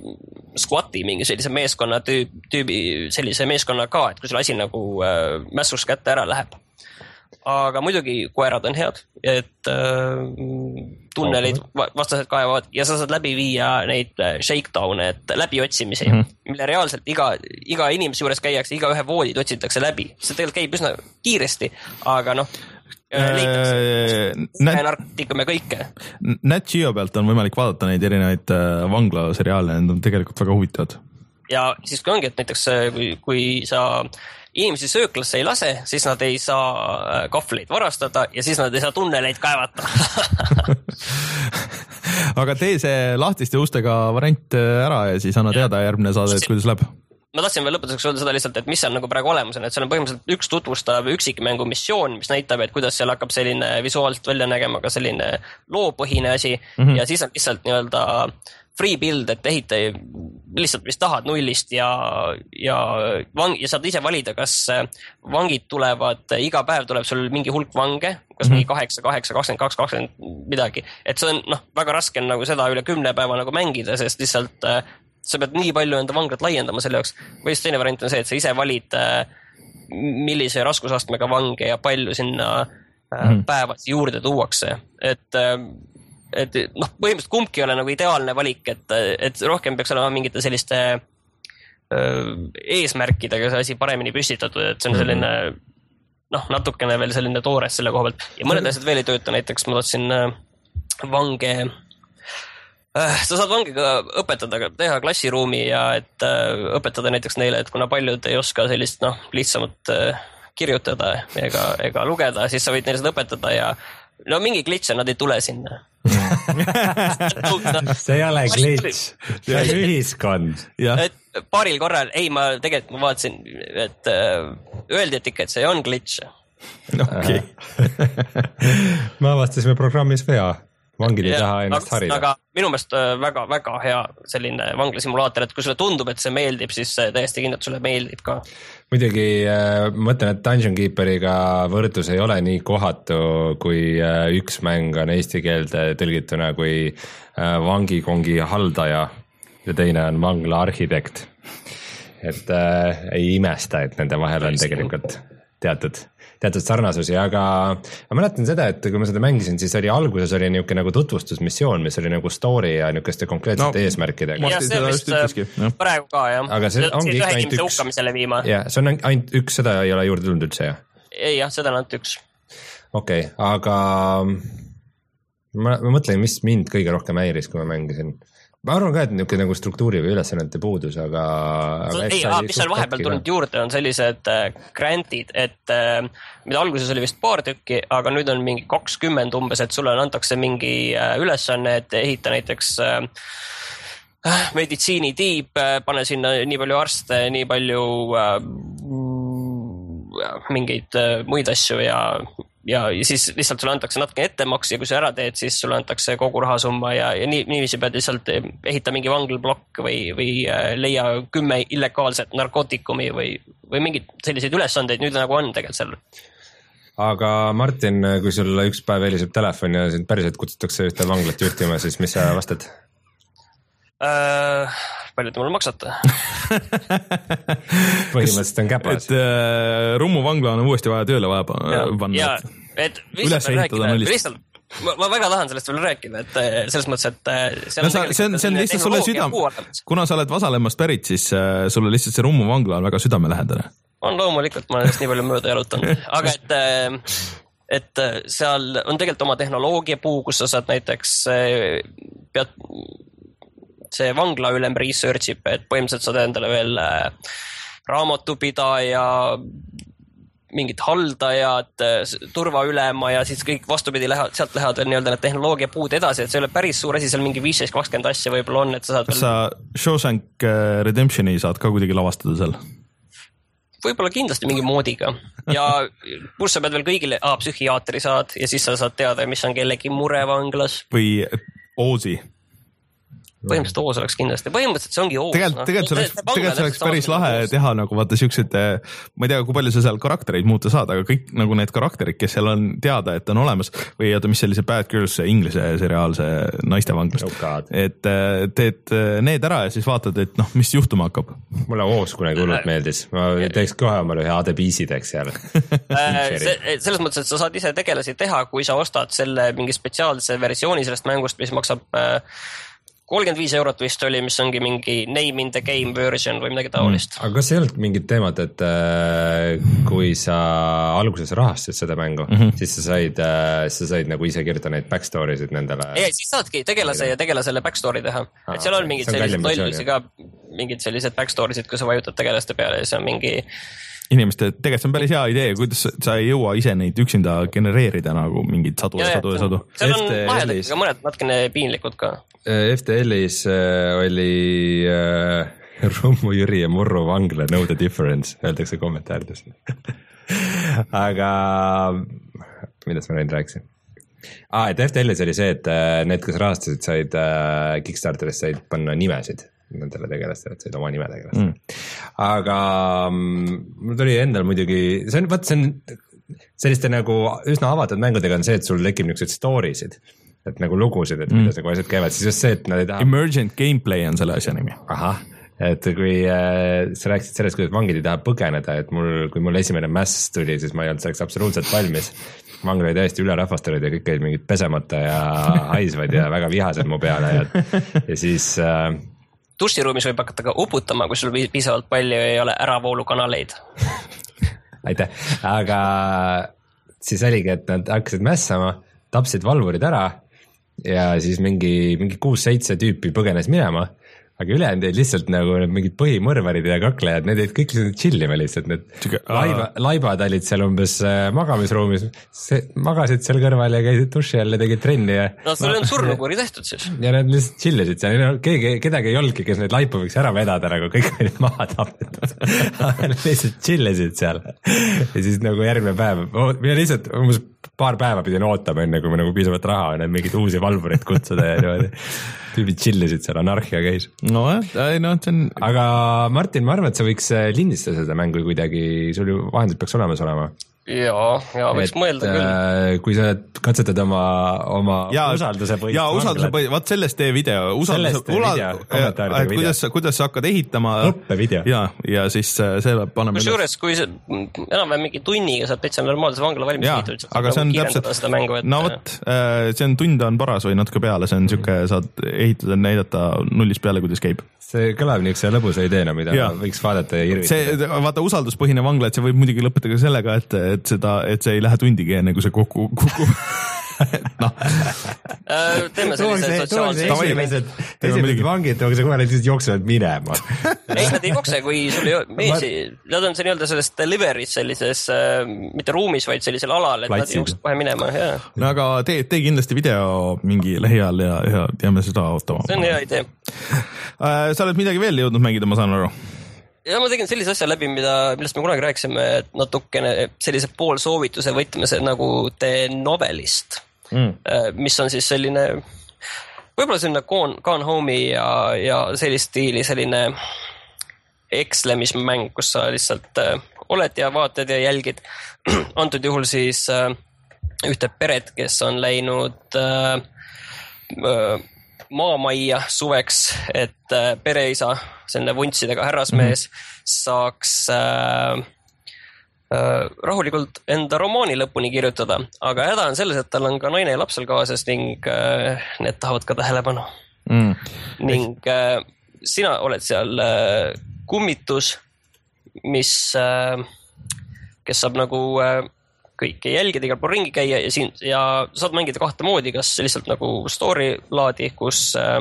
squati mingi sellise meeskonna tüüb, tüübi, sellise meeskonna ka, et kui sul asi nagu äh, mässus kätte ära läheb. Aga muidugi koerad on head, et äh, tunnelid vastased kaevavad ja sa saad läbi viia neid shakedown'e, et läbiotsimisi, mm-hmm. mille reaalselt iga, iga inimese juures käiakse, iga ühe voodid otsitakse läbi. See tegelikult käib üsna kiiresti, aga noh, leitakse narkootikume kõike. Nat Geo pealt on võimalik vaadata neid erinevaid vanglaseriaale, need on tegelikult väga huvitavad. Ja siis kui ongi, et näiteks kui, kui sa inimesi sööklasse ei lase, siis nad ei saa kahvleid varastada ja siis nad ei saa tunneleid kaevata. Aga tee see lahtiste ustega variant ära ja siis anna teada järgmine saade, et kuidas läheb. Ma tahtsin veel lõpetuseks öelda seda lihtsalt, et mis seal nagu praegu olemas on, et seal on põhimõtteliselt üks tutvustav üksikmängu missioon, mis näitab, et kuidas seal hakkab selline visuaalselt välja nägema ka selline loopõhine asi mm-hmm. ja siis on lihtsalt nii-öelda free build, et ehita lihtsalt mis tahad nullist ja, ja, vang, ja saad ise valida, kas vangid tulevad, iga päev tuleb sul mingi hulk vange, kas mm-hmm. mingi kaheksa, kaheksa, kakskümmend kaks, kakskümmend midagi, et see on noh, väga raske nagu seda üle kümne päeva nagu mängida, sest lihtsalt sa pead nii palju enda vanglat laiendama selle jaoks. Või just teine variant on see, et sa ise valid, millise raskusastmega vange ja palju sinna mm-hmm. päevad juurde tuuakse. Et, et noh, põhimõtteliselt kumbki ei ole nagu ideaalne valik, et, et rohkem peaks olema mingite selliste eesmärkidega see asi paremini püstitatud, et see on selline noh, natukene veel selline toores selle koha pealt. Ja mõned asjad veel ei tööta, näiteks ma tahtsin vange sa saad vangiga õpetada, teha klassiruumi ja et õpetada näiteks neile, et kuna paljud ei oska sellist noh, lihtsamalt kirjutada ega, ega lugeda, siis sa võid neile seda õpetada ja no mingi glitch, nad ei tule sinna. See ei ole glitch, see on ühiskond. Et paaril korral, ei ma tegelikult ma vaatasin, et öeldi, et ikka, et see on glitch. Okay. Me avastasime programmis vea. Vangid ei taha ennast harida. Aga minu meelest väga, väga hea selline vanglasimulaator, et kui sulle tundub, et see meeldib, siis täiesti kindlalt sulle meeldib ka. Muidugi mõtlen, et Dungeon Keeperiga võrdlus ei ole nii kohatu, kui üks mäng on eesti keelde tõlgituna kui vangikongi haldaja ja teine on vangla arhitekt. Et äh, ei imesta, et nende vahel on tegelikult teatud teatud sarnasusi, aga ma mäletan seda, et kui ma seda mängisin, siis oli alguses oli niuke nagu tutvustusmissioon, mis oli nagu story ja niukeste konkreetsete no, eesmärkidega. Ja see vist praegu ka, jah. Aga see ongi ikka ainult üks. Jah, see on ainult üks, seda ei ole juurde tulnud üldse, jah? Ei, jah, seda on ainult üks. Okei, okay, aga ma, ma mõtlen, mis mind kõige rohkem häiris, kui ma mängisin. Ma arvan ka, et niuke nagu struktuuri või ülesannete puudus, aga... aga ei, aga mis on vahepeal tulnud juurde, on sellised äh, grantid, et äh, mida alguses oli vist paar tükki, aga nüüd on mingi kakskümmend umbes, et sulle antakse mingi äh, ülesanne, et ehita näiteks äh, meditsiinitiib, äh, pane sinna nii palju arste, nii palju äh, mingeid äh, muid asju ja... Ja, ja siis lihtsalt sulle antakse natuke ettemaks ja kui sa ära teed, siis sulle antakse kogu rahasumma ja, ja nii, niiviisi pead lihtsalt ehita mingi vangelblokk või, või leia kümme illegaalset narkootikumi või, või mingid selliseid ülesandeid nüüd nagu on tegelikult seal. Aga Martin, kui sul üks päev heliseb telefon ja sind päriselt kutsutakse ühte vanglat juhtima, siis mis sa vastad? Uh, palju te mulle maksate? Põhimõtteliselt on käpas. Et uh, Rummu vangla on uuesti vaja tööle vaja panna. Ja, et üles ehitada lihtsalt, ma, ma väga tahan sellest veel rääkida, et selles mõttes, et see on, no, sa, see on, see on lihtsalt sulle südam, kuna sa oled Vasalemmast pärit, siis uh, sulle lihtsalt see Rummu vangla on väga südamelähedane. On loomulikult, ma olen sellest nii palju mööda jalutanud, aga et uh, et seal on tegelikult oma tehnoloogia puu, kus sa saad näiteks pead see vangla ülem research ib, et põhimõtteliselt saad endale veel äh, raamatupidaja, mingid haldajad, turvaülema ja siis kõik vastupidi lähevad, sealt lähevad veel nii-öelda need tehnoloogia puud edasi, et see ei ole päris suur asi, seal mingi viisteist kakskümmend asja võib-olla on, et sa saad veel... Sa Shawshank Redemptioni saad ka kuidagi lavastada seal? Võib-olla kindlasti mingi moodiga ja pluss sa pead veel kõigile, aa, psühhiaatri saad ja siis sa saad teada, mis on kellegi mure vanglas. Või Oosi. Põhimõtteliselt Oos oleks kindlasti, põhimõtteliselt see ongi Oos. Tegelikult, tegelikult see oleks, tegelikult see oleks päris lahe teha nagu vaata siuksed, ma ei tea, kui palju sa seal karaktereid muuta saad, aga kõik nagu need karakterid, kes seal on teada, et on olemas või oota, mis sellise Bad Girls, see inglise seriaal, see naiste vanglast, oh et teed need ära ja siis vaatad, et noh, mis juhtuma hakkab. Mulle Oos kunagi hullult meeldis, ma teeks kohe omale ühe A D B-si teeks seal. Selles mõttes, et sa saad ise tegelasi teha, kui sa ostad selle mingi spetsiaalse versiooni sellest mängust, mis maksab kolmkümmend viis eurot vist oli, mis ongi mingi name in the game version või midagi taolist. Mm. Aga kas ei olnud mingit teemat, et äh, kui sa alguses rahastasid seda mängu, mm -hmm. siis sa said, äh, sa said nagu ise kirjutada neid backstory'sid nendele? Ei, siis saadki tegelase ja tegelasele backstory teha. Ah, et seal on mingid sellised lollisi ka, mingid sellised backstory'sid, kui sa vajutad tegelaste peale ja see on mingi... Inimeste, tegelikult see on päris hea idee, kuidas sa ei jõua ise neid üksinda genereerida nagu mingid sadu ja, ja sadu ja sadu. Seal on mahedad, aga mõned natkene piinlikud ka. F T L-is oli äh, Rummu, Jüri ja Murru vangla know the difference, öeldakse kommentaarides. Aga mida ma nüüd rääkisin? Ah, et F T L-is oli see, et need, kes rahastasid, said äh, Kickstarteris said panna nimesid nendele tegelastele, et said oma nime tegelastele. Mm. Aga mul tuli endal muidugi, see on, vaat see on selliste nagu üsna avatud mängudega on see, et sul tekib niisugused storiesid, et nagu lugusid, et mm. kuidas nagu asjad käivad, siis just see, et nad ei taha... Emergent gameplay on selle asja nimi. Ahah, et kui äh, sa rääkisid sellest, kuidas vangid ei taha põgeneda, et mul, kui mul esimene mäss tuli, siis ma ei olnud selleks absoluutselt valmis. Vangla oli täiesti üle rahvastatud ja kõik olid mingid pesemata ja haisvad ja väga vihased mu peale ja, ja siis... Äh, duširuumis võib hakata ka uputama, kui sul piisavalt palju ei ole äravoolukanaleid. Aitäh, aga siis oligi, et nad hakkasid mässama, tapsid valvurid ära ja siis mingi, mingi kuus-seitse tüüpi põgenes minema, aga ülejäänud jäid lihtsalt nagu mingid põhimõrvarid ja kaklejad, need jäid kõik lihtsalt chillima lihtsalt, need laiba, laibad olid seal umbes magamisruumis, magasid seal kõrval ja käisid duši all ja tegid trenni ja... No sul on surnukuri tehtud siis. Ja nad lihtsalt chillisid seal, no, keegi, kedagi ei olnudki, kes neid laipu võiks ära vedada, nagu kõik olid maha tapetud. Nad lihtsalt chillisid seal. Ja siis nagu järgmine päev, mina lihtsalt umbes paar päeva pidin ootama enne, kui me nagu piisavalt raha on, et mingid uusi valvureid kutsuda ja niimoodi. Tüübid chillisid seal, anarhia käis. No jah, no see on... Aga Martin, ma arvan, et sa võiks lindistada seda mängu kuidagi, sul ju vahendid peaks olemas olema. jaa, jaa, võiks et, mõelda küll. Kui sa katsetad oma, oma ja, usalduse põhist jaa, usalduse põhist, vaat sellest tee video. Usalduse, sellest tee video, kommentaaride video. Kuidas, kuidas sa hakkad ehitama. Õppevideo. Ja, ja siis selle paneme kus juures, kui see enam mingi tunniga saab täitsa normaalse vangla valmis ehitud, aga see on täpselt, mängu, et... no võt, see on tund on paras või natuke peale, see on siuke, saad ehitada, näidata nullist peale, kuidas käib. See kõlab niisuguse lõbusa ideena, mida ja. võiks vaadata ja irvitada. See, vaata, usalduspõhine vangla, et see võib muidugi lõpetada sellega, et, et seda, et see ei lähe tundigi enne, kui see kokku, kokku. noh. Teeme sellised sotsiaalsed esimesed, esimesed vangid, aga see kohe lihtsalt jooksevad minema. ei, nad ei jookse, kui sul ei meesi, nad on see nii-öelda selles delivery's sellises, mitte ruumis, vaid sellisel alal, et Platsid. Nad jooksevad kohe minema. Ja. No aga tee, tee kindlasti video mingi lähiajal ja, ja jääme seda ootama. See on hea idee. Sa oled midagi veel jõudnud mängida, ma saan aru? Ja ma tegin sellise asja läbi, mida, millest me kunagi rääkisime, et natukene sellise poolsoovituse võtmes nagu The Novelist, mm. mis on siis selline, võib-olla selline Gone Home'i ja, ja sellist stiili selline ekslemismäng, kus sa lihtsalt oled ja vaatad ja jälgid. Antud juhul siis ühte peret, kes on läinud maamajja suveks, et pereisa, selline vuntsidega härrasmees, mm-hmm. saaks äh, äh, rahulikult enda romaani lõpuni kirjutada. Aga häda on selles, et tal on ka naine ja lapsel kaasas ning äh, need tahavad ka tähelepanu. Mm. Ning äh, sina oled seal äh, kummitus, mis, äh, kes saab nagu... Äh, kõike jälgida, igal pool ringi käia ja, siin, ja saad mängida kahte moodi, kas lihtsalt nagu story laadi, kus äh,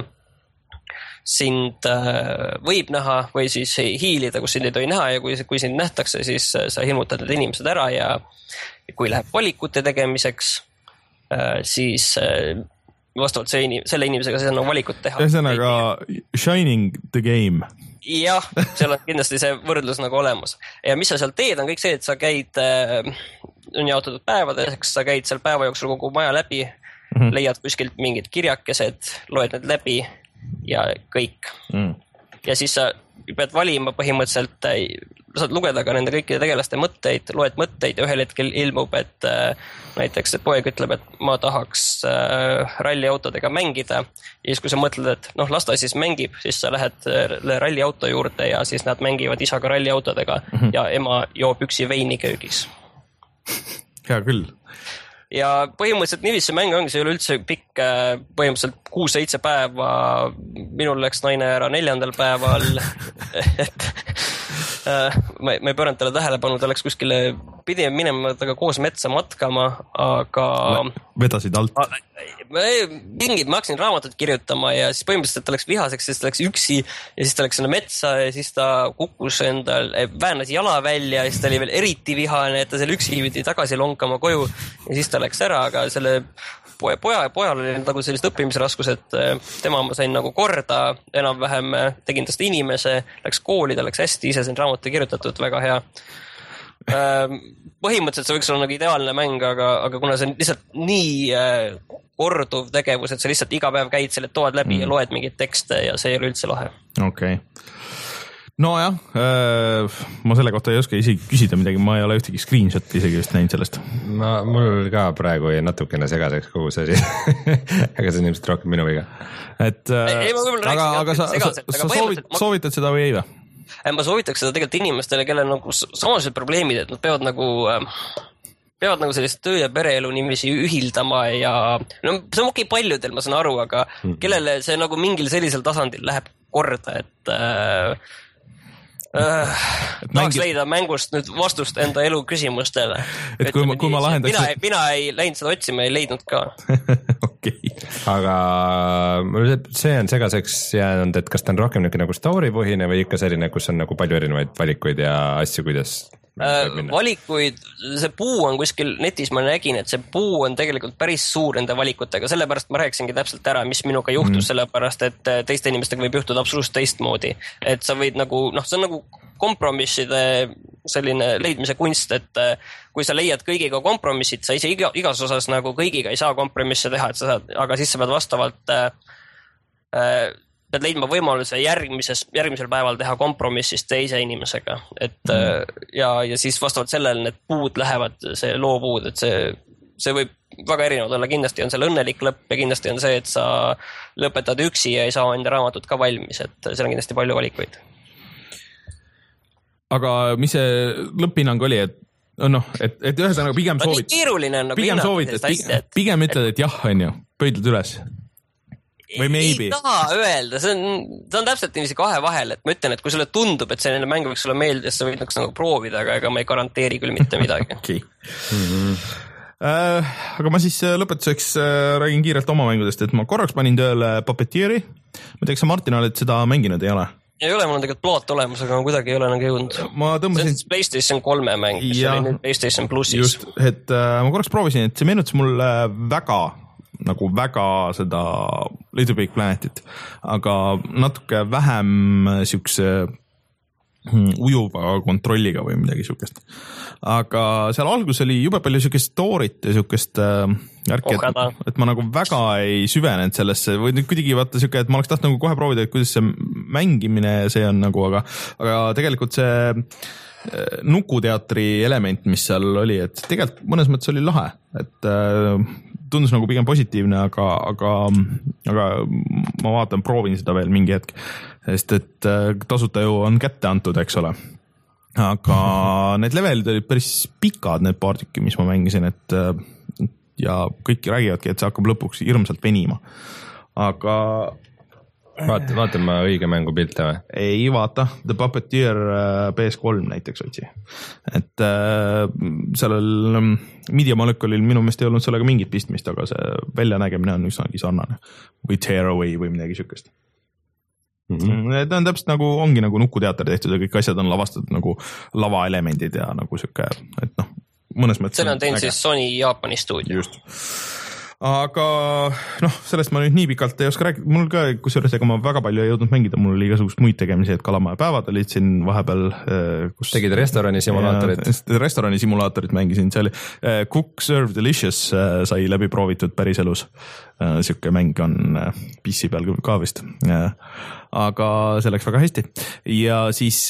sind äh, võib näha või siis hiilida, kus sind ei tohi näha ja kui, kui sind nähtakse, siis äh, sa hirmutad need inimesed ära ja kui läheb valikute tegemiseks, äh, siis äh, vastavalt see inim- selle inimesega siis on valikut teha. Ühesõnaga Shining the Game. Jah, seal on kindlasti see võrdlus nagu olemas. Ja mis sa seal teed, on kõik see, et sa käid, on jaotatud päevadeks, sa käid seal päeva jooksul kogu maja läbi, mm-hmm. leiad kuskilt mingid kirjakesed, loed need läbi ja kõik. Mm. Ja siis sa pead valima põhimõtteliselt, saad lugeda ka nende kõikide tegelaste mõtteid, loed mõtteid ja ühel hetkel ilmub, et äh, näiteks et poeg ütleb, et ma tahaks äh, ralliautodega mängida ja siis kui sa mõtled, et noh, las ta siis mängib, siis sa lähed äh, ralliauto juurde ja siis nad mängivad isaga ralliautodega mm-hmm. ja ema joob üksi veini köögis. Hea küll. Ja põhimõtteliselt niiviisi mäng ongi, see ei ole üldse pikk, põhimõtteliselt kuus-seitse päeva, minul läks naine ära neljandal päeval, et ma, ma ei pööranud talle tähelepanu, ta läks kuskile, pidi minema taga koos metsa matkama, aga... Vedasid alt? Mingid, ma hakkasin raamatut kirjutama ja siis põhimõtteliselt ta läks vihaseks, siis ta läks üksi ja siis ta läks sinna metsa ja siis ta kukkus endal, väänas jala välja ja siis ta oli veel eriti vihane, et ta seal üksi pidi tagasi lonkama koju ja siis ta läks ära, aga selle poja, poja, pojal oli nagu sellist õppimisraskus, et tema ma sain nagu korda, enam-vähem tegin tast inimese, läks kooli, ta läks hästi, ise sain raamatu kirjutatud, väga hea. Põhimõtteliselt see võiks olla nagu ideaalne mäng, aga, aga kuna see on lihtsalt nii korduv tegevus, et sa lihtsalt iga päev käid selle toad läbi mm. ja loed mingeid tekste ja see ei ole üldse lahe. Okei. Okay. No jah, äh, ma selle kohta ei oska isegi küsida midagi, ma ei ole ühtegi screenshot isegi vist näinud sellest. Ma, mul ka praegu ei natukene segaseks kogu see asi, aga see on ilmselt rohkem minu viga. Et, äh, ei, ma aga, aga sa, segaselt, sa, sa soovit, ma... soovitad seda või ei või? Ma soovitaks seda tegelikult inimestele, kellel nagu samased probleemid, et nad peavad nagu... Äh, peavad nagu sellist töö- ja pereelu niiviisi ühildama ja no see on okei paljudel, ma saan aru, aga mm. kellele see nagu mingil sellisel tasandil läheb korda, et äh, äh, tahaks mängis... leida mängust nüüd vastust enda elu küsimustele. Et kui ma, kui ma lahendaks... Mina, mina ei läinud seda otsima, ei leidnud ka. Okay. Aga see on segaseks jäänud, et kas ta on rohkem nagu story põhine või ikka selline, kus on nagu palju erinevaid valikuid ja asju, kuidas... Äh, valikuid, see puu on kuskil netis, ma nägin, et see puu on tegelikult päris suur nende valikutega, sellepärast ma rääkisingi täpselt ära, mis minuga juhtus, mm. sellepärast, et teiste inimestega võib juhtuda absoluutselt teistmoodi, et sa võid nagu, noh, see on nagu kompromisside selline leidmise kunst, et kui sa leiad kõigiga kompromissid, sa ise iga, igas osas nagu kõigiga ei saa kompromisse teha, et sa saad, aga siis sa pead vastavalt äh, pead leidma võimaluse järgmises, järgmisel päeval teha kompromissist teise inimesega, et mm. ja, ja siis vastavalt sellele need puud lähevad, see loopuud, et see, see võib väga erinevad olla, kindlasti on seal õnnelik lõpp ja kindlasti on see, et sa lõpetad üksi ja ei saa enda raamatut ka valmis, et seal on kindlasti palju valikuid. Aga mis see lõpphinnang oli, et noh, et, et ühesõnaga pigem no, soovid, on, nagu pigem soovid, et pigem, et... pigem ütled, et jah, on ju, pöidlad üles. Või maybe. Ei taha öelda, see on, see on täpselt niiviisi kahe vahel, et ma ütlen, et kui sulle tundub, et selline mäng võiks sulle meeldida, sa võid nagu proovida, aga ega ma ei garanteeri küll mitte midagi. Okei. Mm-hmm. Äh, aga ma siis lõpetuseks äh, räägin kiirelt oma mängudest, et ma korraks panin tööle Puppeteeri. Ma teeks, sa Martin oled seda mänginud, ei ole? Ei ole, mul on tegelikult ploot olemas, aga ma kuidagi ei ole nagu jõudnud. Ma tõmbasin... See on PlayStation kolme mäng, mis ja... oli nüüd PlayStation plussis. Just, et äh, ma korraks proovisin, et see meenutas mulle väga nagu väga seda Little Big Planetit, aga natuke vähem siukse ujuva kontrolliga või midagi siukest. Aga seal algus oli jube palju siukest story't ja siukest äh, järki, et, et ma nagu väga ei süvenenud sellesse või nüüd kuidagi vaata siuke, et ma oleks tahtnud nagu kohe proovida, et kuidas see mängimine see on nagu, aga, aga tegelikult see nukuteatri element, mis seal oli, et tegelikult mõnes mõttes oli lahe, et äh, tundus nagu pigem positiivne, aga, aga, aga ma vaatan, proovin seda veel mingi hetk, sest et tasuta ju on kätte antud, eks ole. Aga need levelid olid päris pikad, need paar tükki, mis ma mängisin, et ja kõik räägivadki, et see hakkab lõpuks hirmsalt venima. Aga Vaat, vaatan ma õige mängu pilte või? Ei vaata, The Puppeteer P S kolm näiteks otsi. Et äh, sellel Media Molecule'il minu meelest ei olnud sellega mingit pistmist, aga see väljanägemine on üsnagi sarnane. Või Tearaway või midagi sükest. Mm-hmm. Ta on täpselt nagu, ongi nagu nukuteater tehtud ja kõik asjad on lavastatud nagu lavaelemendid ja nagu süke, et noh, mõnes mõttes. Selle on teinud siis Sony Jaapani stuudio. Just. Aga noh, sellest ma nüüd nii pikalt ei oska rääkida, mul ka, kusjuures ega ma väga palju ei jõudnud mängida, mul oli igasugust muid tegemisi, et Kalamaja päevad olid siin vahepeal kus... Tegid restorani simulaatorit? Restorani simulaatorit mängisin, see oli Cook Serve Delicious sai läbi proovitud päris elus, siuke mäng on P C peal ka vist, aga see läks väga hästi ja siis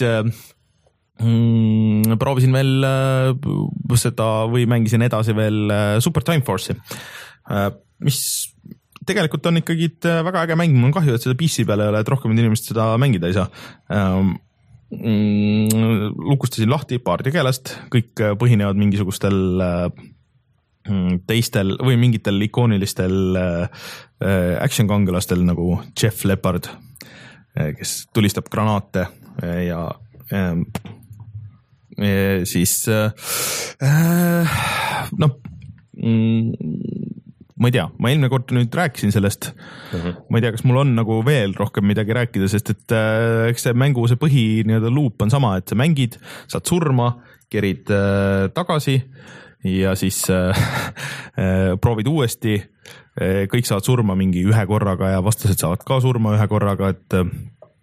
mm, proovisin veel seda või mängisin edasi veel Super Time Force'i, mis tegelikult on ikkagi väga äge mäng, mul on kahju, et seda P C peale ei ole, et rohkem inimesed seda mängida ei saa. Lukustasin lahti paar tegelast, kõik põhinevad mingisugustel teistel või mingitel ikoonilistel action kangelastel nagu Jeff Leppard, kes tulistab granaate ja siis noh, ma ei tea, ma eelmine kord nüüd rääkisin sellest, uh-huh. ma ei tea, kas mul on nagu veel rohkem midagi rääkida, sest et äh, eks see mängu see põhi nii-öelda loop on sama, et sa mängid, saad surma, kerid äh, tagasi ja siis äh, äh, proovid uuesti, äh, kõik saavad surma mingi ühe korraga ja vastased saavad ka surma ühe korraga, et äh,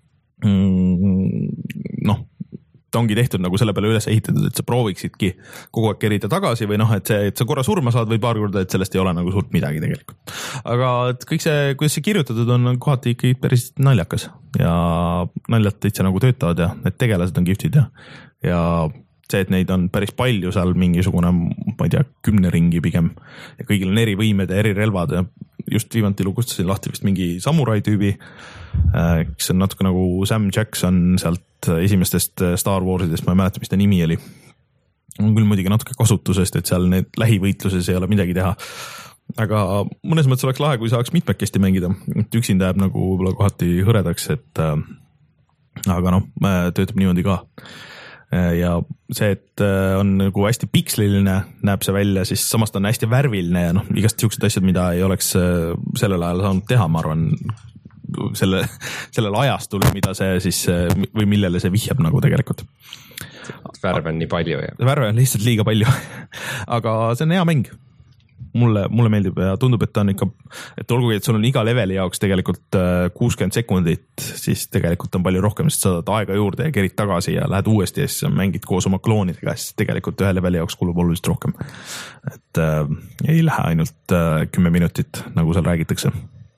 mm, noh, ta ongi tehtud nagu selle peale üles ehitatud, et sa prooviksidki kogu aeg kerida tagasi või noh, et, see, et sa korra surma saad või paar korda, et sellest ei ole nagu suurt midagi tegelikult. Aga kõik see, kuidas see kirjutatud on, on kohati ikkagi päris naljakas ja naljad täitsa nagu töötavad ja need tegelased on kihvtid ja, ja see, et neid on päris palju seal mingisugune, ma ei tea, kümne ringi pigem ja kõigil on eri võimed ja eri relvad ja just viimanti lukustasin lahti vist mingi samurai tüübi, kes on natuke nagu Sam Jackson sealt esimestest Star Warsidest, ma ei mäleta, mis ta nimi oli. On küll muidugi natuke kasutusest, et seal need lähivõitluses ei ole midagi teha. Aga mõnes mõttes oleks lahe, kui saaks mitmekesti mängida. Üksinda jääb nagu võib-olla kohati hõredaks, et aga noh, töötab niimoodi ka. Ja see, et on nagu hästi piksliline, näeb see välja, siis samast on hästi värviline ja noh, igast siuksed asjad, mida ei oleks sellel ajal saanud teha, ma arvan, selle, sellel ajastul, mida see siis või millele see vihjab nagu tegelikult. Värve on nii palju ja. Värve on lihtsalt liiga palju, aga see on hea mäng. Mulle, mulle meeldib ja tundub, et ta on ikka, et olgugi, et sul on iga leveli jaoks tegelikult kuuskümmend sekundit, siis tegelikult on palju rohkem, sest saad aega juurde ja kerid tagasi ja lähed uuesti ja siis mängid koos oma kloonidega, siis tegelikult ühe leveli jaoks kulub oluliselt rohkem. Et äh, ei lähe ainult äh, kümme minutit, nagu seal räägitakse.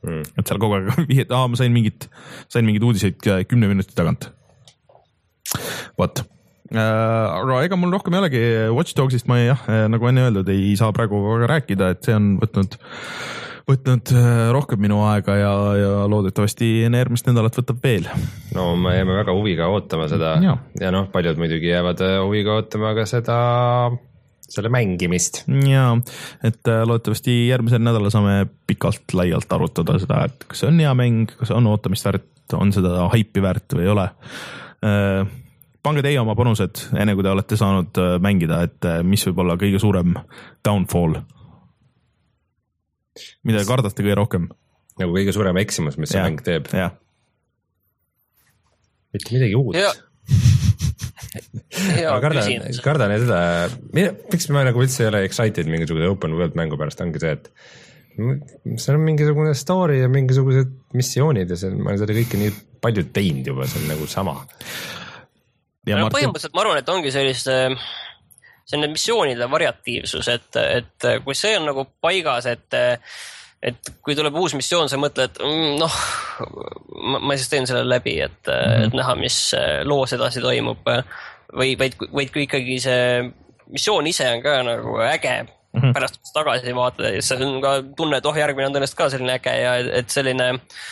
mm. et seal kogu aeg vihjed, aa, ma sain mingit, sain mingid uudiseid kümne minuti tagant. Vot. Aga ega mul rohkem ei olegi Watch Dogsist ma jah, nagu enne öeldud, ei saa praegu väga rääkida, et see on võtnud, võtnud rohkem minu aega ja, ja loodetavasti järgmist nädalat võtab veel. No me jääme väga huviga ootama seda ja, ja noh, paljud muidugi jäävad huviga ootama ka seda selle mängimist. Jaa, et loodetavasti järgmisel nädalal saame pikalt laialt arutada seda, et kas see on hea mäng, kas on ootamist väärt, on seda haipi väärt või ei ole. Pange teie oma panused, enne kui te olete saanud mängida, et mis võib olla kõige suurem downfall, mida te kardate kõige rohkem. Nagu kõige suurem eksimus, mis see mäng teeb. Jah. Mitte midagi uut. Ja. Ma kardan, kardan ja seda, miks ma nagu üldse ei ole excited mingisuguse open world mängu pärast, ongi see, et see on mingisugune story ja mingisugused missioonid ja see, ma olen seda kõike nii palju teinud juba, see on nagu sama. Ja no, põhimõtteliselt ma arvan, et ongi sellist selline missioonide variatiivsus, et, et kui see on nagu paigas, et et kui tuleb uus missioon, sa mõtled, noh, ma, ma siis teen selle läbi, et, mm-hmm. et näha, mis loos edasi toimub või vaid, vaid kui ikkagi see missioon ise on ka nagu äge mm-hmm. pärast tagasi vaatad ja see on ka tunne, et oh, järgmine on tõenäoliselt ka selline äge ja et selline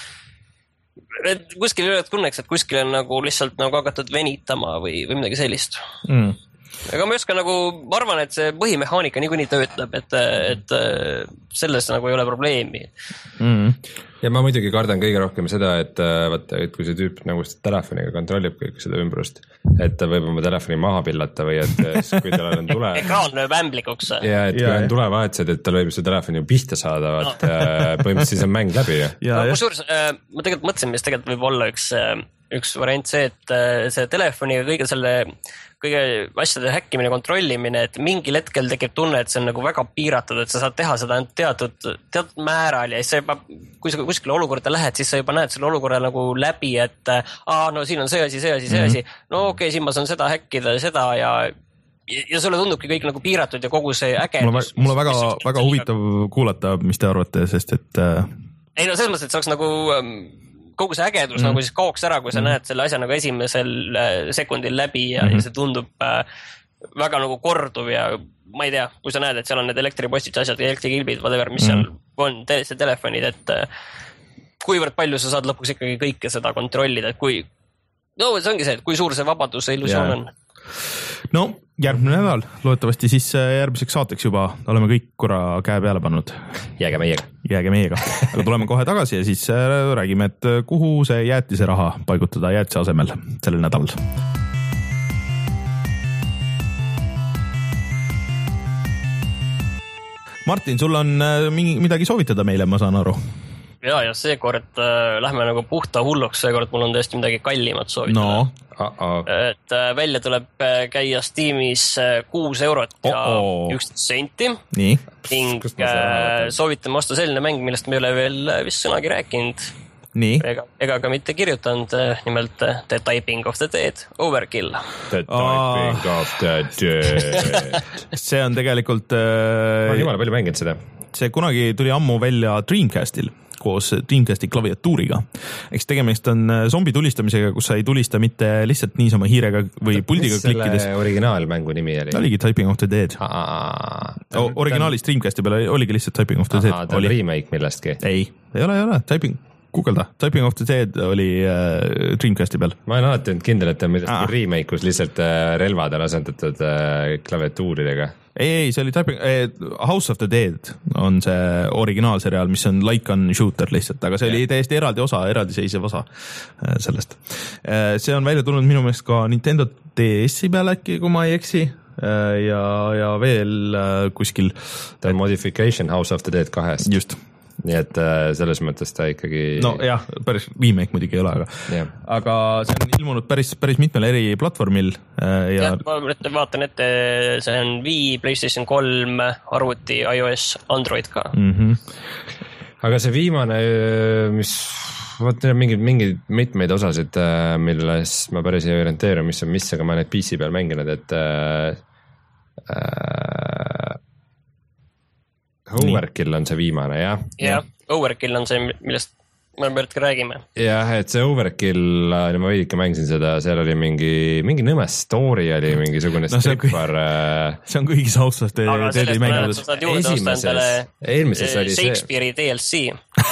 et kuskil ei ole tunneks, et kuskil on nagu lihtsalt nagu hakatud venitama või, või midagi sellist mm. Aga ma ei oska nagu, ma arvan, et see põhimehaanika niikuinii töötab, et, et selles nagu ei ole probleemi. Mm. Ja ma muidugi kardan kõige rohkem seda, et, vaata, et kui see tüüp nagu telefoniga kontrollib kõik seda ümbrust, et ta võib oma telefoni maha pillata või et kui tal on tule... Ekraan lööb ämblikuks. Ja, et kui on tulevahetused, et tal võib see telefoni pihta saada, vaat no. põhimõtteliselt siis on mäng läbi. Ja, ja, no, kusjuures, ma tegelikult mõtlesin, mis tegelikult võib olla üks, üks variant see, et see telefoniga kõige selle kõige asjade häkkimine, kontrollimine, et mingil hetkel tekib tunne, et see on nagu väga piiratud, et sa saad teha seda teatud, teatud määral ja siis sa juba, kui sa kuskile olukorda lähed, siis sa juba näed selle olukorra nagu läbi, et aa, no siin on see asi, see asi, see mm-hmm. asi, no okei okay,, siin ma saan seda häkkida ja seda ja ja sulle tundubki kõik nagu piiratud ja kogu see ägedus. Mul on väga, väga huvitav kuulata, mis te arvate, sest et ei no selles mõttes, et see oleks nagu kogu see ägedus mm. nagu siis kaoks ära, kui sa mm. näed selle asja nagu esimesel sekundil läbi ja, mm-hmm. ja see tundub äh, väga nagu korduv ja ma ei tea, kui sa näed, et seal on need elektripostid, asjad, elektrikilbid, whatever, mis mm. seal on, see telefonid, et äh, kuivõrd palju sa saad lõpuks ikkagi kõike seda kontrollida, et kui, no see ongi see, et kui suur see vabadus ja illusioon yeah. on. No järgmine nädal, loodetavasti siis järgmiseks saateks juba oleme kõik korra käe peale pannud. Jääge meiega. Jääge meiega. Aga tuleme kohe tagasi ja siis räägime, et kuhu see jäätise raha paigutada jäätise asemel sellel nädalal. Martin, sul on mingi, midagi soovitada meile, ma saan aru. Ja, ja seekord äh, lähme nagu puhta hulluks, seekord mul on tõesti midagi kallimat soovitada. No. Uh-oh. Et äh, välja tuleb käia Steamis kuus eurot ja Uh-oh. üksteist senti. Nii. Ning äh, soovitame osta selline mäng, millest me ei ole veel vist sõnagi rääkinud. Nii. Ega, ega ka mitte kirjutanud, nimelt The Typing of the Dead, Overkill. The Typing oh. of the Dead. See on tegelikult... Äh, ma olen jumala palju mänginud seda. See kunagi tuli ammu välja Dreamcastil koos Dreamcasti klaviatuuriga. Eks tegemist on zombi tulistamisega, kus sa ei tulista mitte lihtsalt niisama hiirega või puldiga klikkides. Mis selle originaalmängu nimi oli? Ta oligi Typing of the Dead. O, originaalis Dreamcasti peale oligi lihtsalt Typing of the Dead. Aha, ta on remake millestki? Ei, ei ole, ei ole. Typing, googelda. Typing of the Dead oli äh, Dreamcasti peal. Ma olen alati olnud kindel, et on millestki remake, kus lihtsalt äh, relvad on asendatud äh, klaviatuuridega. Ei, ei, see oli typing, eh, House of the Dead on see originaalseriaal, mis on like on shooter lihtsalt, aga see yeah. oli täiesti eraldi osa, eraldiseisev osa sellest. See on välja tulnud minu meelest ka Nintendo D S-i peal äkki, kui ma ei eksi, ja, ja veel kuskil. Ta on modification House of the Dead kahest. Just. Nii et selles mõttes ta ikkagi... No jah, päris remake muidugi ei ole, aga, yeah. aga see on ilmunud päris, päris mitmel eri platvormil. Ja... Ja, ma vaatan ette, see on Wii, PlayStation kolm, arvuti, iOS, Android ka. Mm-hmm. Aga see viimane, mis... Vaat mingid, mingid mitmeid osasid, milles ma päris ei orienteeru, mis on mis, aga ma need P C peal mänginud, et... Äh, Overkill on see viimane, jah? jah, Overkill on see, millest me pealt räägime. Jah, et see Overkill, ma veidike mängisin seda, seal oli mingi, mingi nõme story oli mingisugune no, stripper. See on kõigis ausast aga sellest mõned sa saad juurde osta endale Shakespeare'i D L C.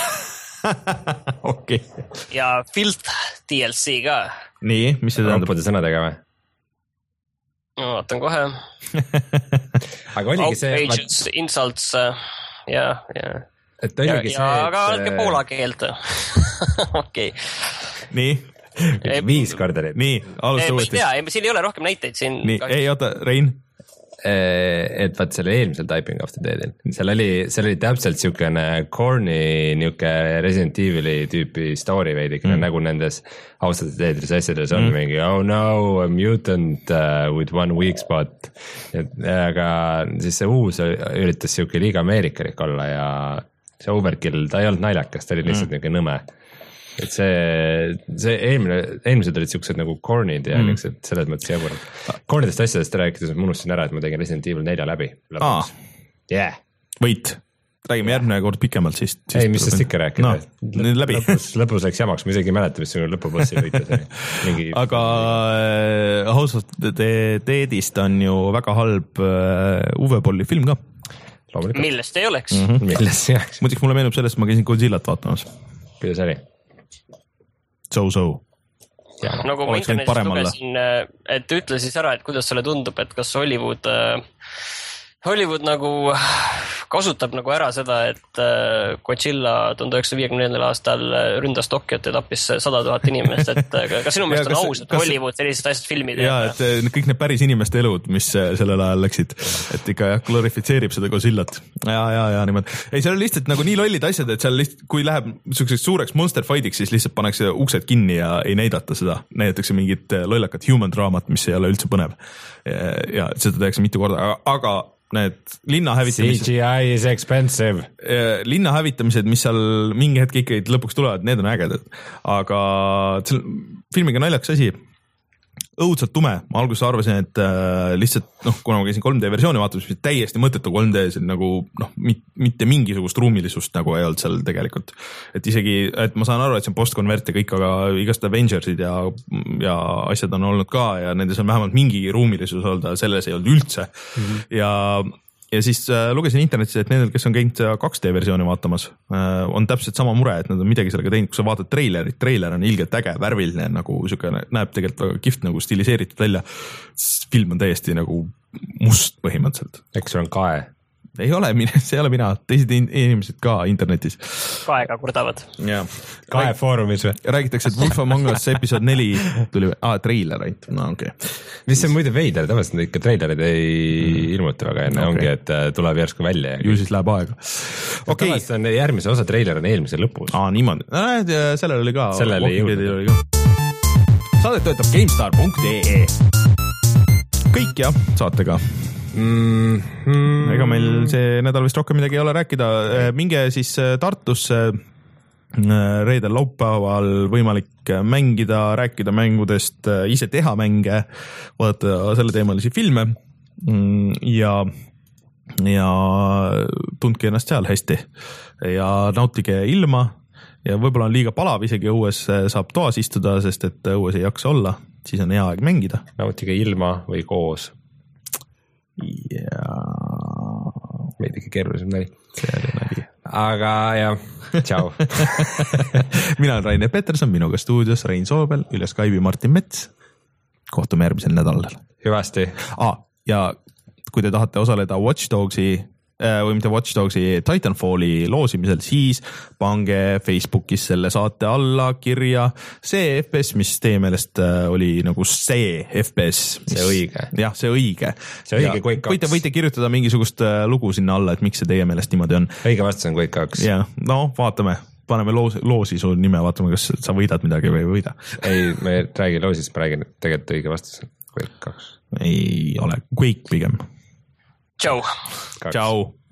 Okay. Ja Filth D L C ka. Nii, mis see tähendab? Rompade sõnadega või? No, vaatan kohe. Aga oligi see... Outrageous, vaat... insults, ja, ja. Et oligi ja, see, ja aga olge et... poola keelt. Okei. Nii? Viis korda nüüd. Nii, alusta uuesti. Ma ei tea, siin ei ole rohkem näiteid siin. Nii, ei, oota, Rein. Et vaat selle eelmisel Typing of the Deadil, seal oli, seal oli täpselt siukene corny niuke Resident Evil'i tüüpi story veidike mm. nagu nendes austatud Deadris asjades on mm. mingi oh no, a mutant uh, with one weak spot. Et, aga siis see uus üritas siuke liiga ameerikalik olla ja see Overkill, ta ei olnud naljakas, ta oli lihtsalt mm. niuke nõme. Et see, see eelmine, eelmised olid siuksed nagu cornid ja mm. niuksed selles mõttes jaburad. Cornidest asjadest rääkides ma unustasin ära, et ma tegin Resident Evil nelja läbi. Aa, yeah. Võit. Räägime järgmine kord pikemalt siis. siis ei, mis sest ikka rääkida. No, nüüd läbi. Lõpus, lõpus läks jamaks, ma isegi ei mäleta, mis sinu lõpubossi võitlus. Mingi... Aga äh, House of the Deadist on ju väga halb äh, Uwe Bolli film ka. Loomulikult. Millest ei oleks. Mm-hmm. Millest ei oleks. Muiduks mulle meenub sellest, ma käisin Godzillat vaatamas. Kuidas oli? So-so. Ja, nagu ma internetis lugesin, et ütle siis ära, et kuidas sulle tundub, et kas Hollywood, Hollywood nagu kasutab nagu ära seda, et Godzilla tuhande üheksasaja viiekümne neljandal aastal ründas Tokyot ja tappis sada tuhat inimest, et kas sinu meelest on aus, et kas... Hollywood sellised asjad filmid ja, et kõik need päris inimeste elud, mis sellel ajal läksid, et ikka jah, glorifitseerib seda Godzillat. Ja, ja, ja niimoodi. Ei, seal on lihtsalt nagu nii lollid asjad, et seal lihtsalt, kui läheb selliseks suureks monster fightiks, siis lihtsalt pannakse uksed kinni ja ei näidata seda. Näidatakse mingit lollakat human draamat, mis ei ole üldse põnev. Ja, ja seda tehakse mitu korda, aga, aga need linna hävitamised. C G I is expensive. Linna hävitamised, mis seal mingi hetk ikkagi lõpuks tulevad, need on ägedad. Aga seal filmiga naljakas asi, õudselt tume. Ma alguses arvasin, et äh, lihtsalt, noh, kuna ma käisin kolm D versiooni vaatamas, mis täiesti mõttetu kolm D, nagu, noh, mit, mitte mingisugust ruumilisust nagu ei olnud seal tegelikult. Et isegi, et ma saan aru, et see on post-convert ja kõik, aga igast Avengersid ja, ja asjad on olnud ka ja nendes on vähemalt mingi ruumilisus olnud, selles ei olnud üldse. Mm-hmm. Ja Ja siis äh, lugesin internetis, et nendel, kes on käinud kaks D versiooni vaatamas, äh, on täpselt sama mure, et nad on midagi sellega teinud, kui sa vaatad treilerit, treiler on ilgelt äge, värviline, nagu siukene, näeb tegelikult väga kihvt nagu stiliseeritud välja. Film on täiesti nagu must põhimõtteliselt. Eks sul on kae? Ei ole, see ei ole mina, teised inimesed ka internetis. Kaega kurdavad. Kae foorumis või? Räägitakse, et Wolf Among Us episood neli tuli, aa, treiler ainult, no okei okay.. Mis see on muide veider, tavaliselt ikka treilerid ei mm. ilmuta väga enne, okay. Ongi, et tuleb järsku välja. Ju siis läheb aega. Okay. Tavaliselt on järgmise osa treiler on eelmise lõpus. Aa, niimoodi. Sellel oli ka. Sellel ei jõudnud. Saadet töötab GameStar punkt ee. Kõik jah, saatega. Mm, mm, ega meil see nädal vist rohkem midagi ei ole rääkida. Minge siis Tartusse reedel laupäeval võimalik mängida, rääkida mängudest, ise teha mänge, vaadata selle teemalisi filme ja, ja tundke ennast seal hästi ja nautige ilma ja võib-olla on liiga palav isegi õues saab toas istuda, sest et õues ei jaksa olla, siis on hea aeg mängida. Nautige ilma või koos. Ja veidike keerulisem nali. See oli nali. Aga jah, tšau. Mina olen Rainer Peterson, minuga stuudios Rein Soobel, üle Skype'i Martin Mets. Kohtume järgmisel nädalal. Hüvasti. Ah, ja kui te tahate osaleda Watch Dogsi või mitte Watch Dogsi Titanfalli loosimisel, siis pange Facebookis selle saate alla kirja see F P S, mis teie meelest oli nagu see F P S. See õige. Jah, see õige. See õige Quake kaks. Võite, võite kirjutada mingisugust lugu sinna alla, et miks see teie meelest niimoodi on. Õige vastus on Quake kaks. Ja, no vaatame. Paneme loos, loosi su nime, vaatame, kas sa võidad midagi või ei võida. Ei, me räägi loosist, ma räägin tegelikult õige vastus Quake kaks. Ei ole, Quake pigem. Tšau. Tšau.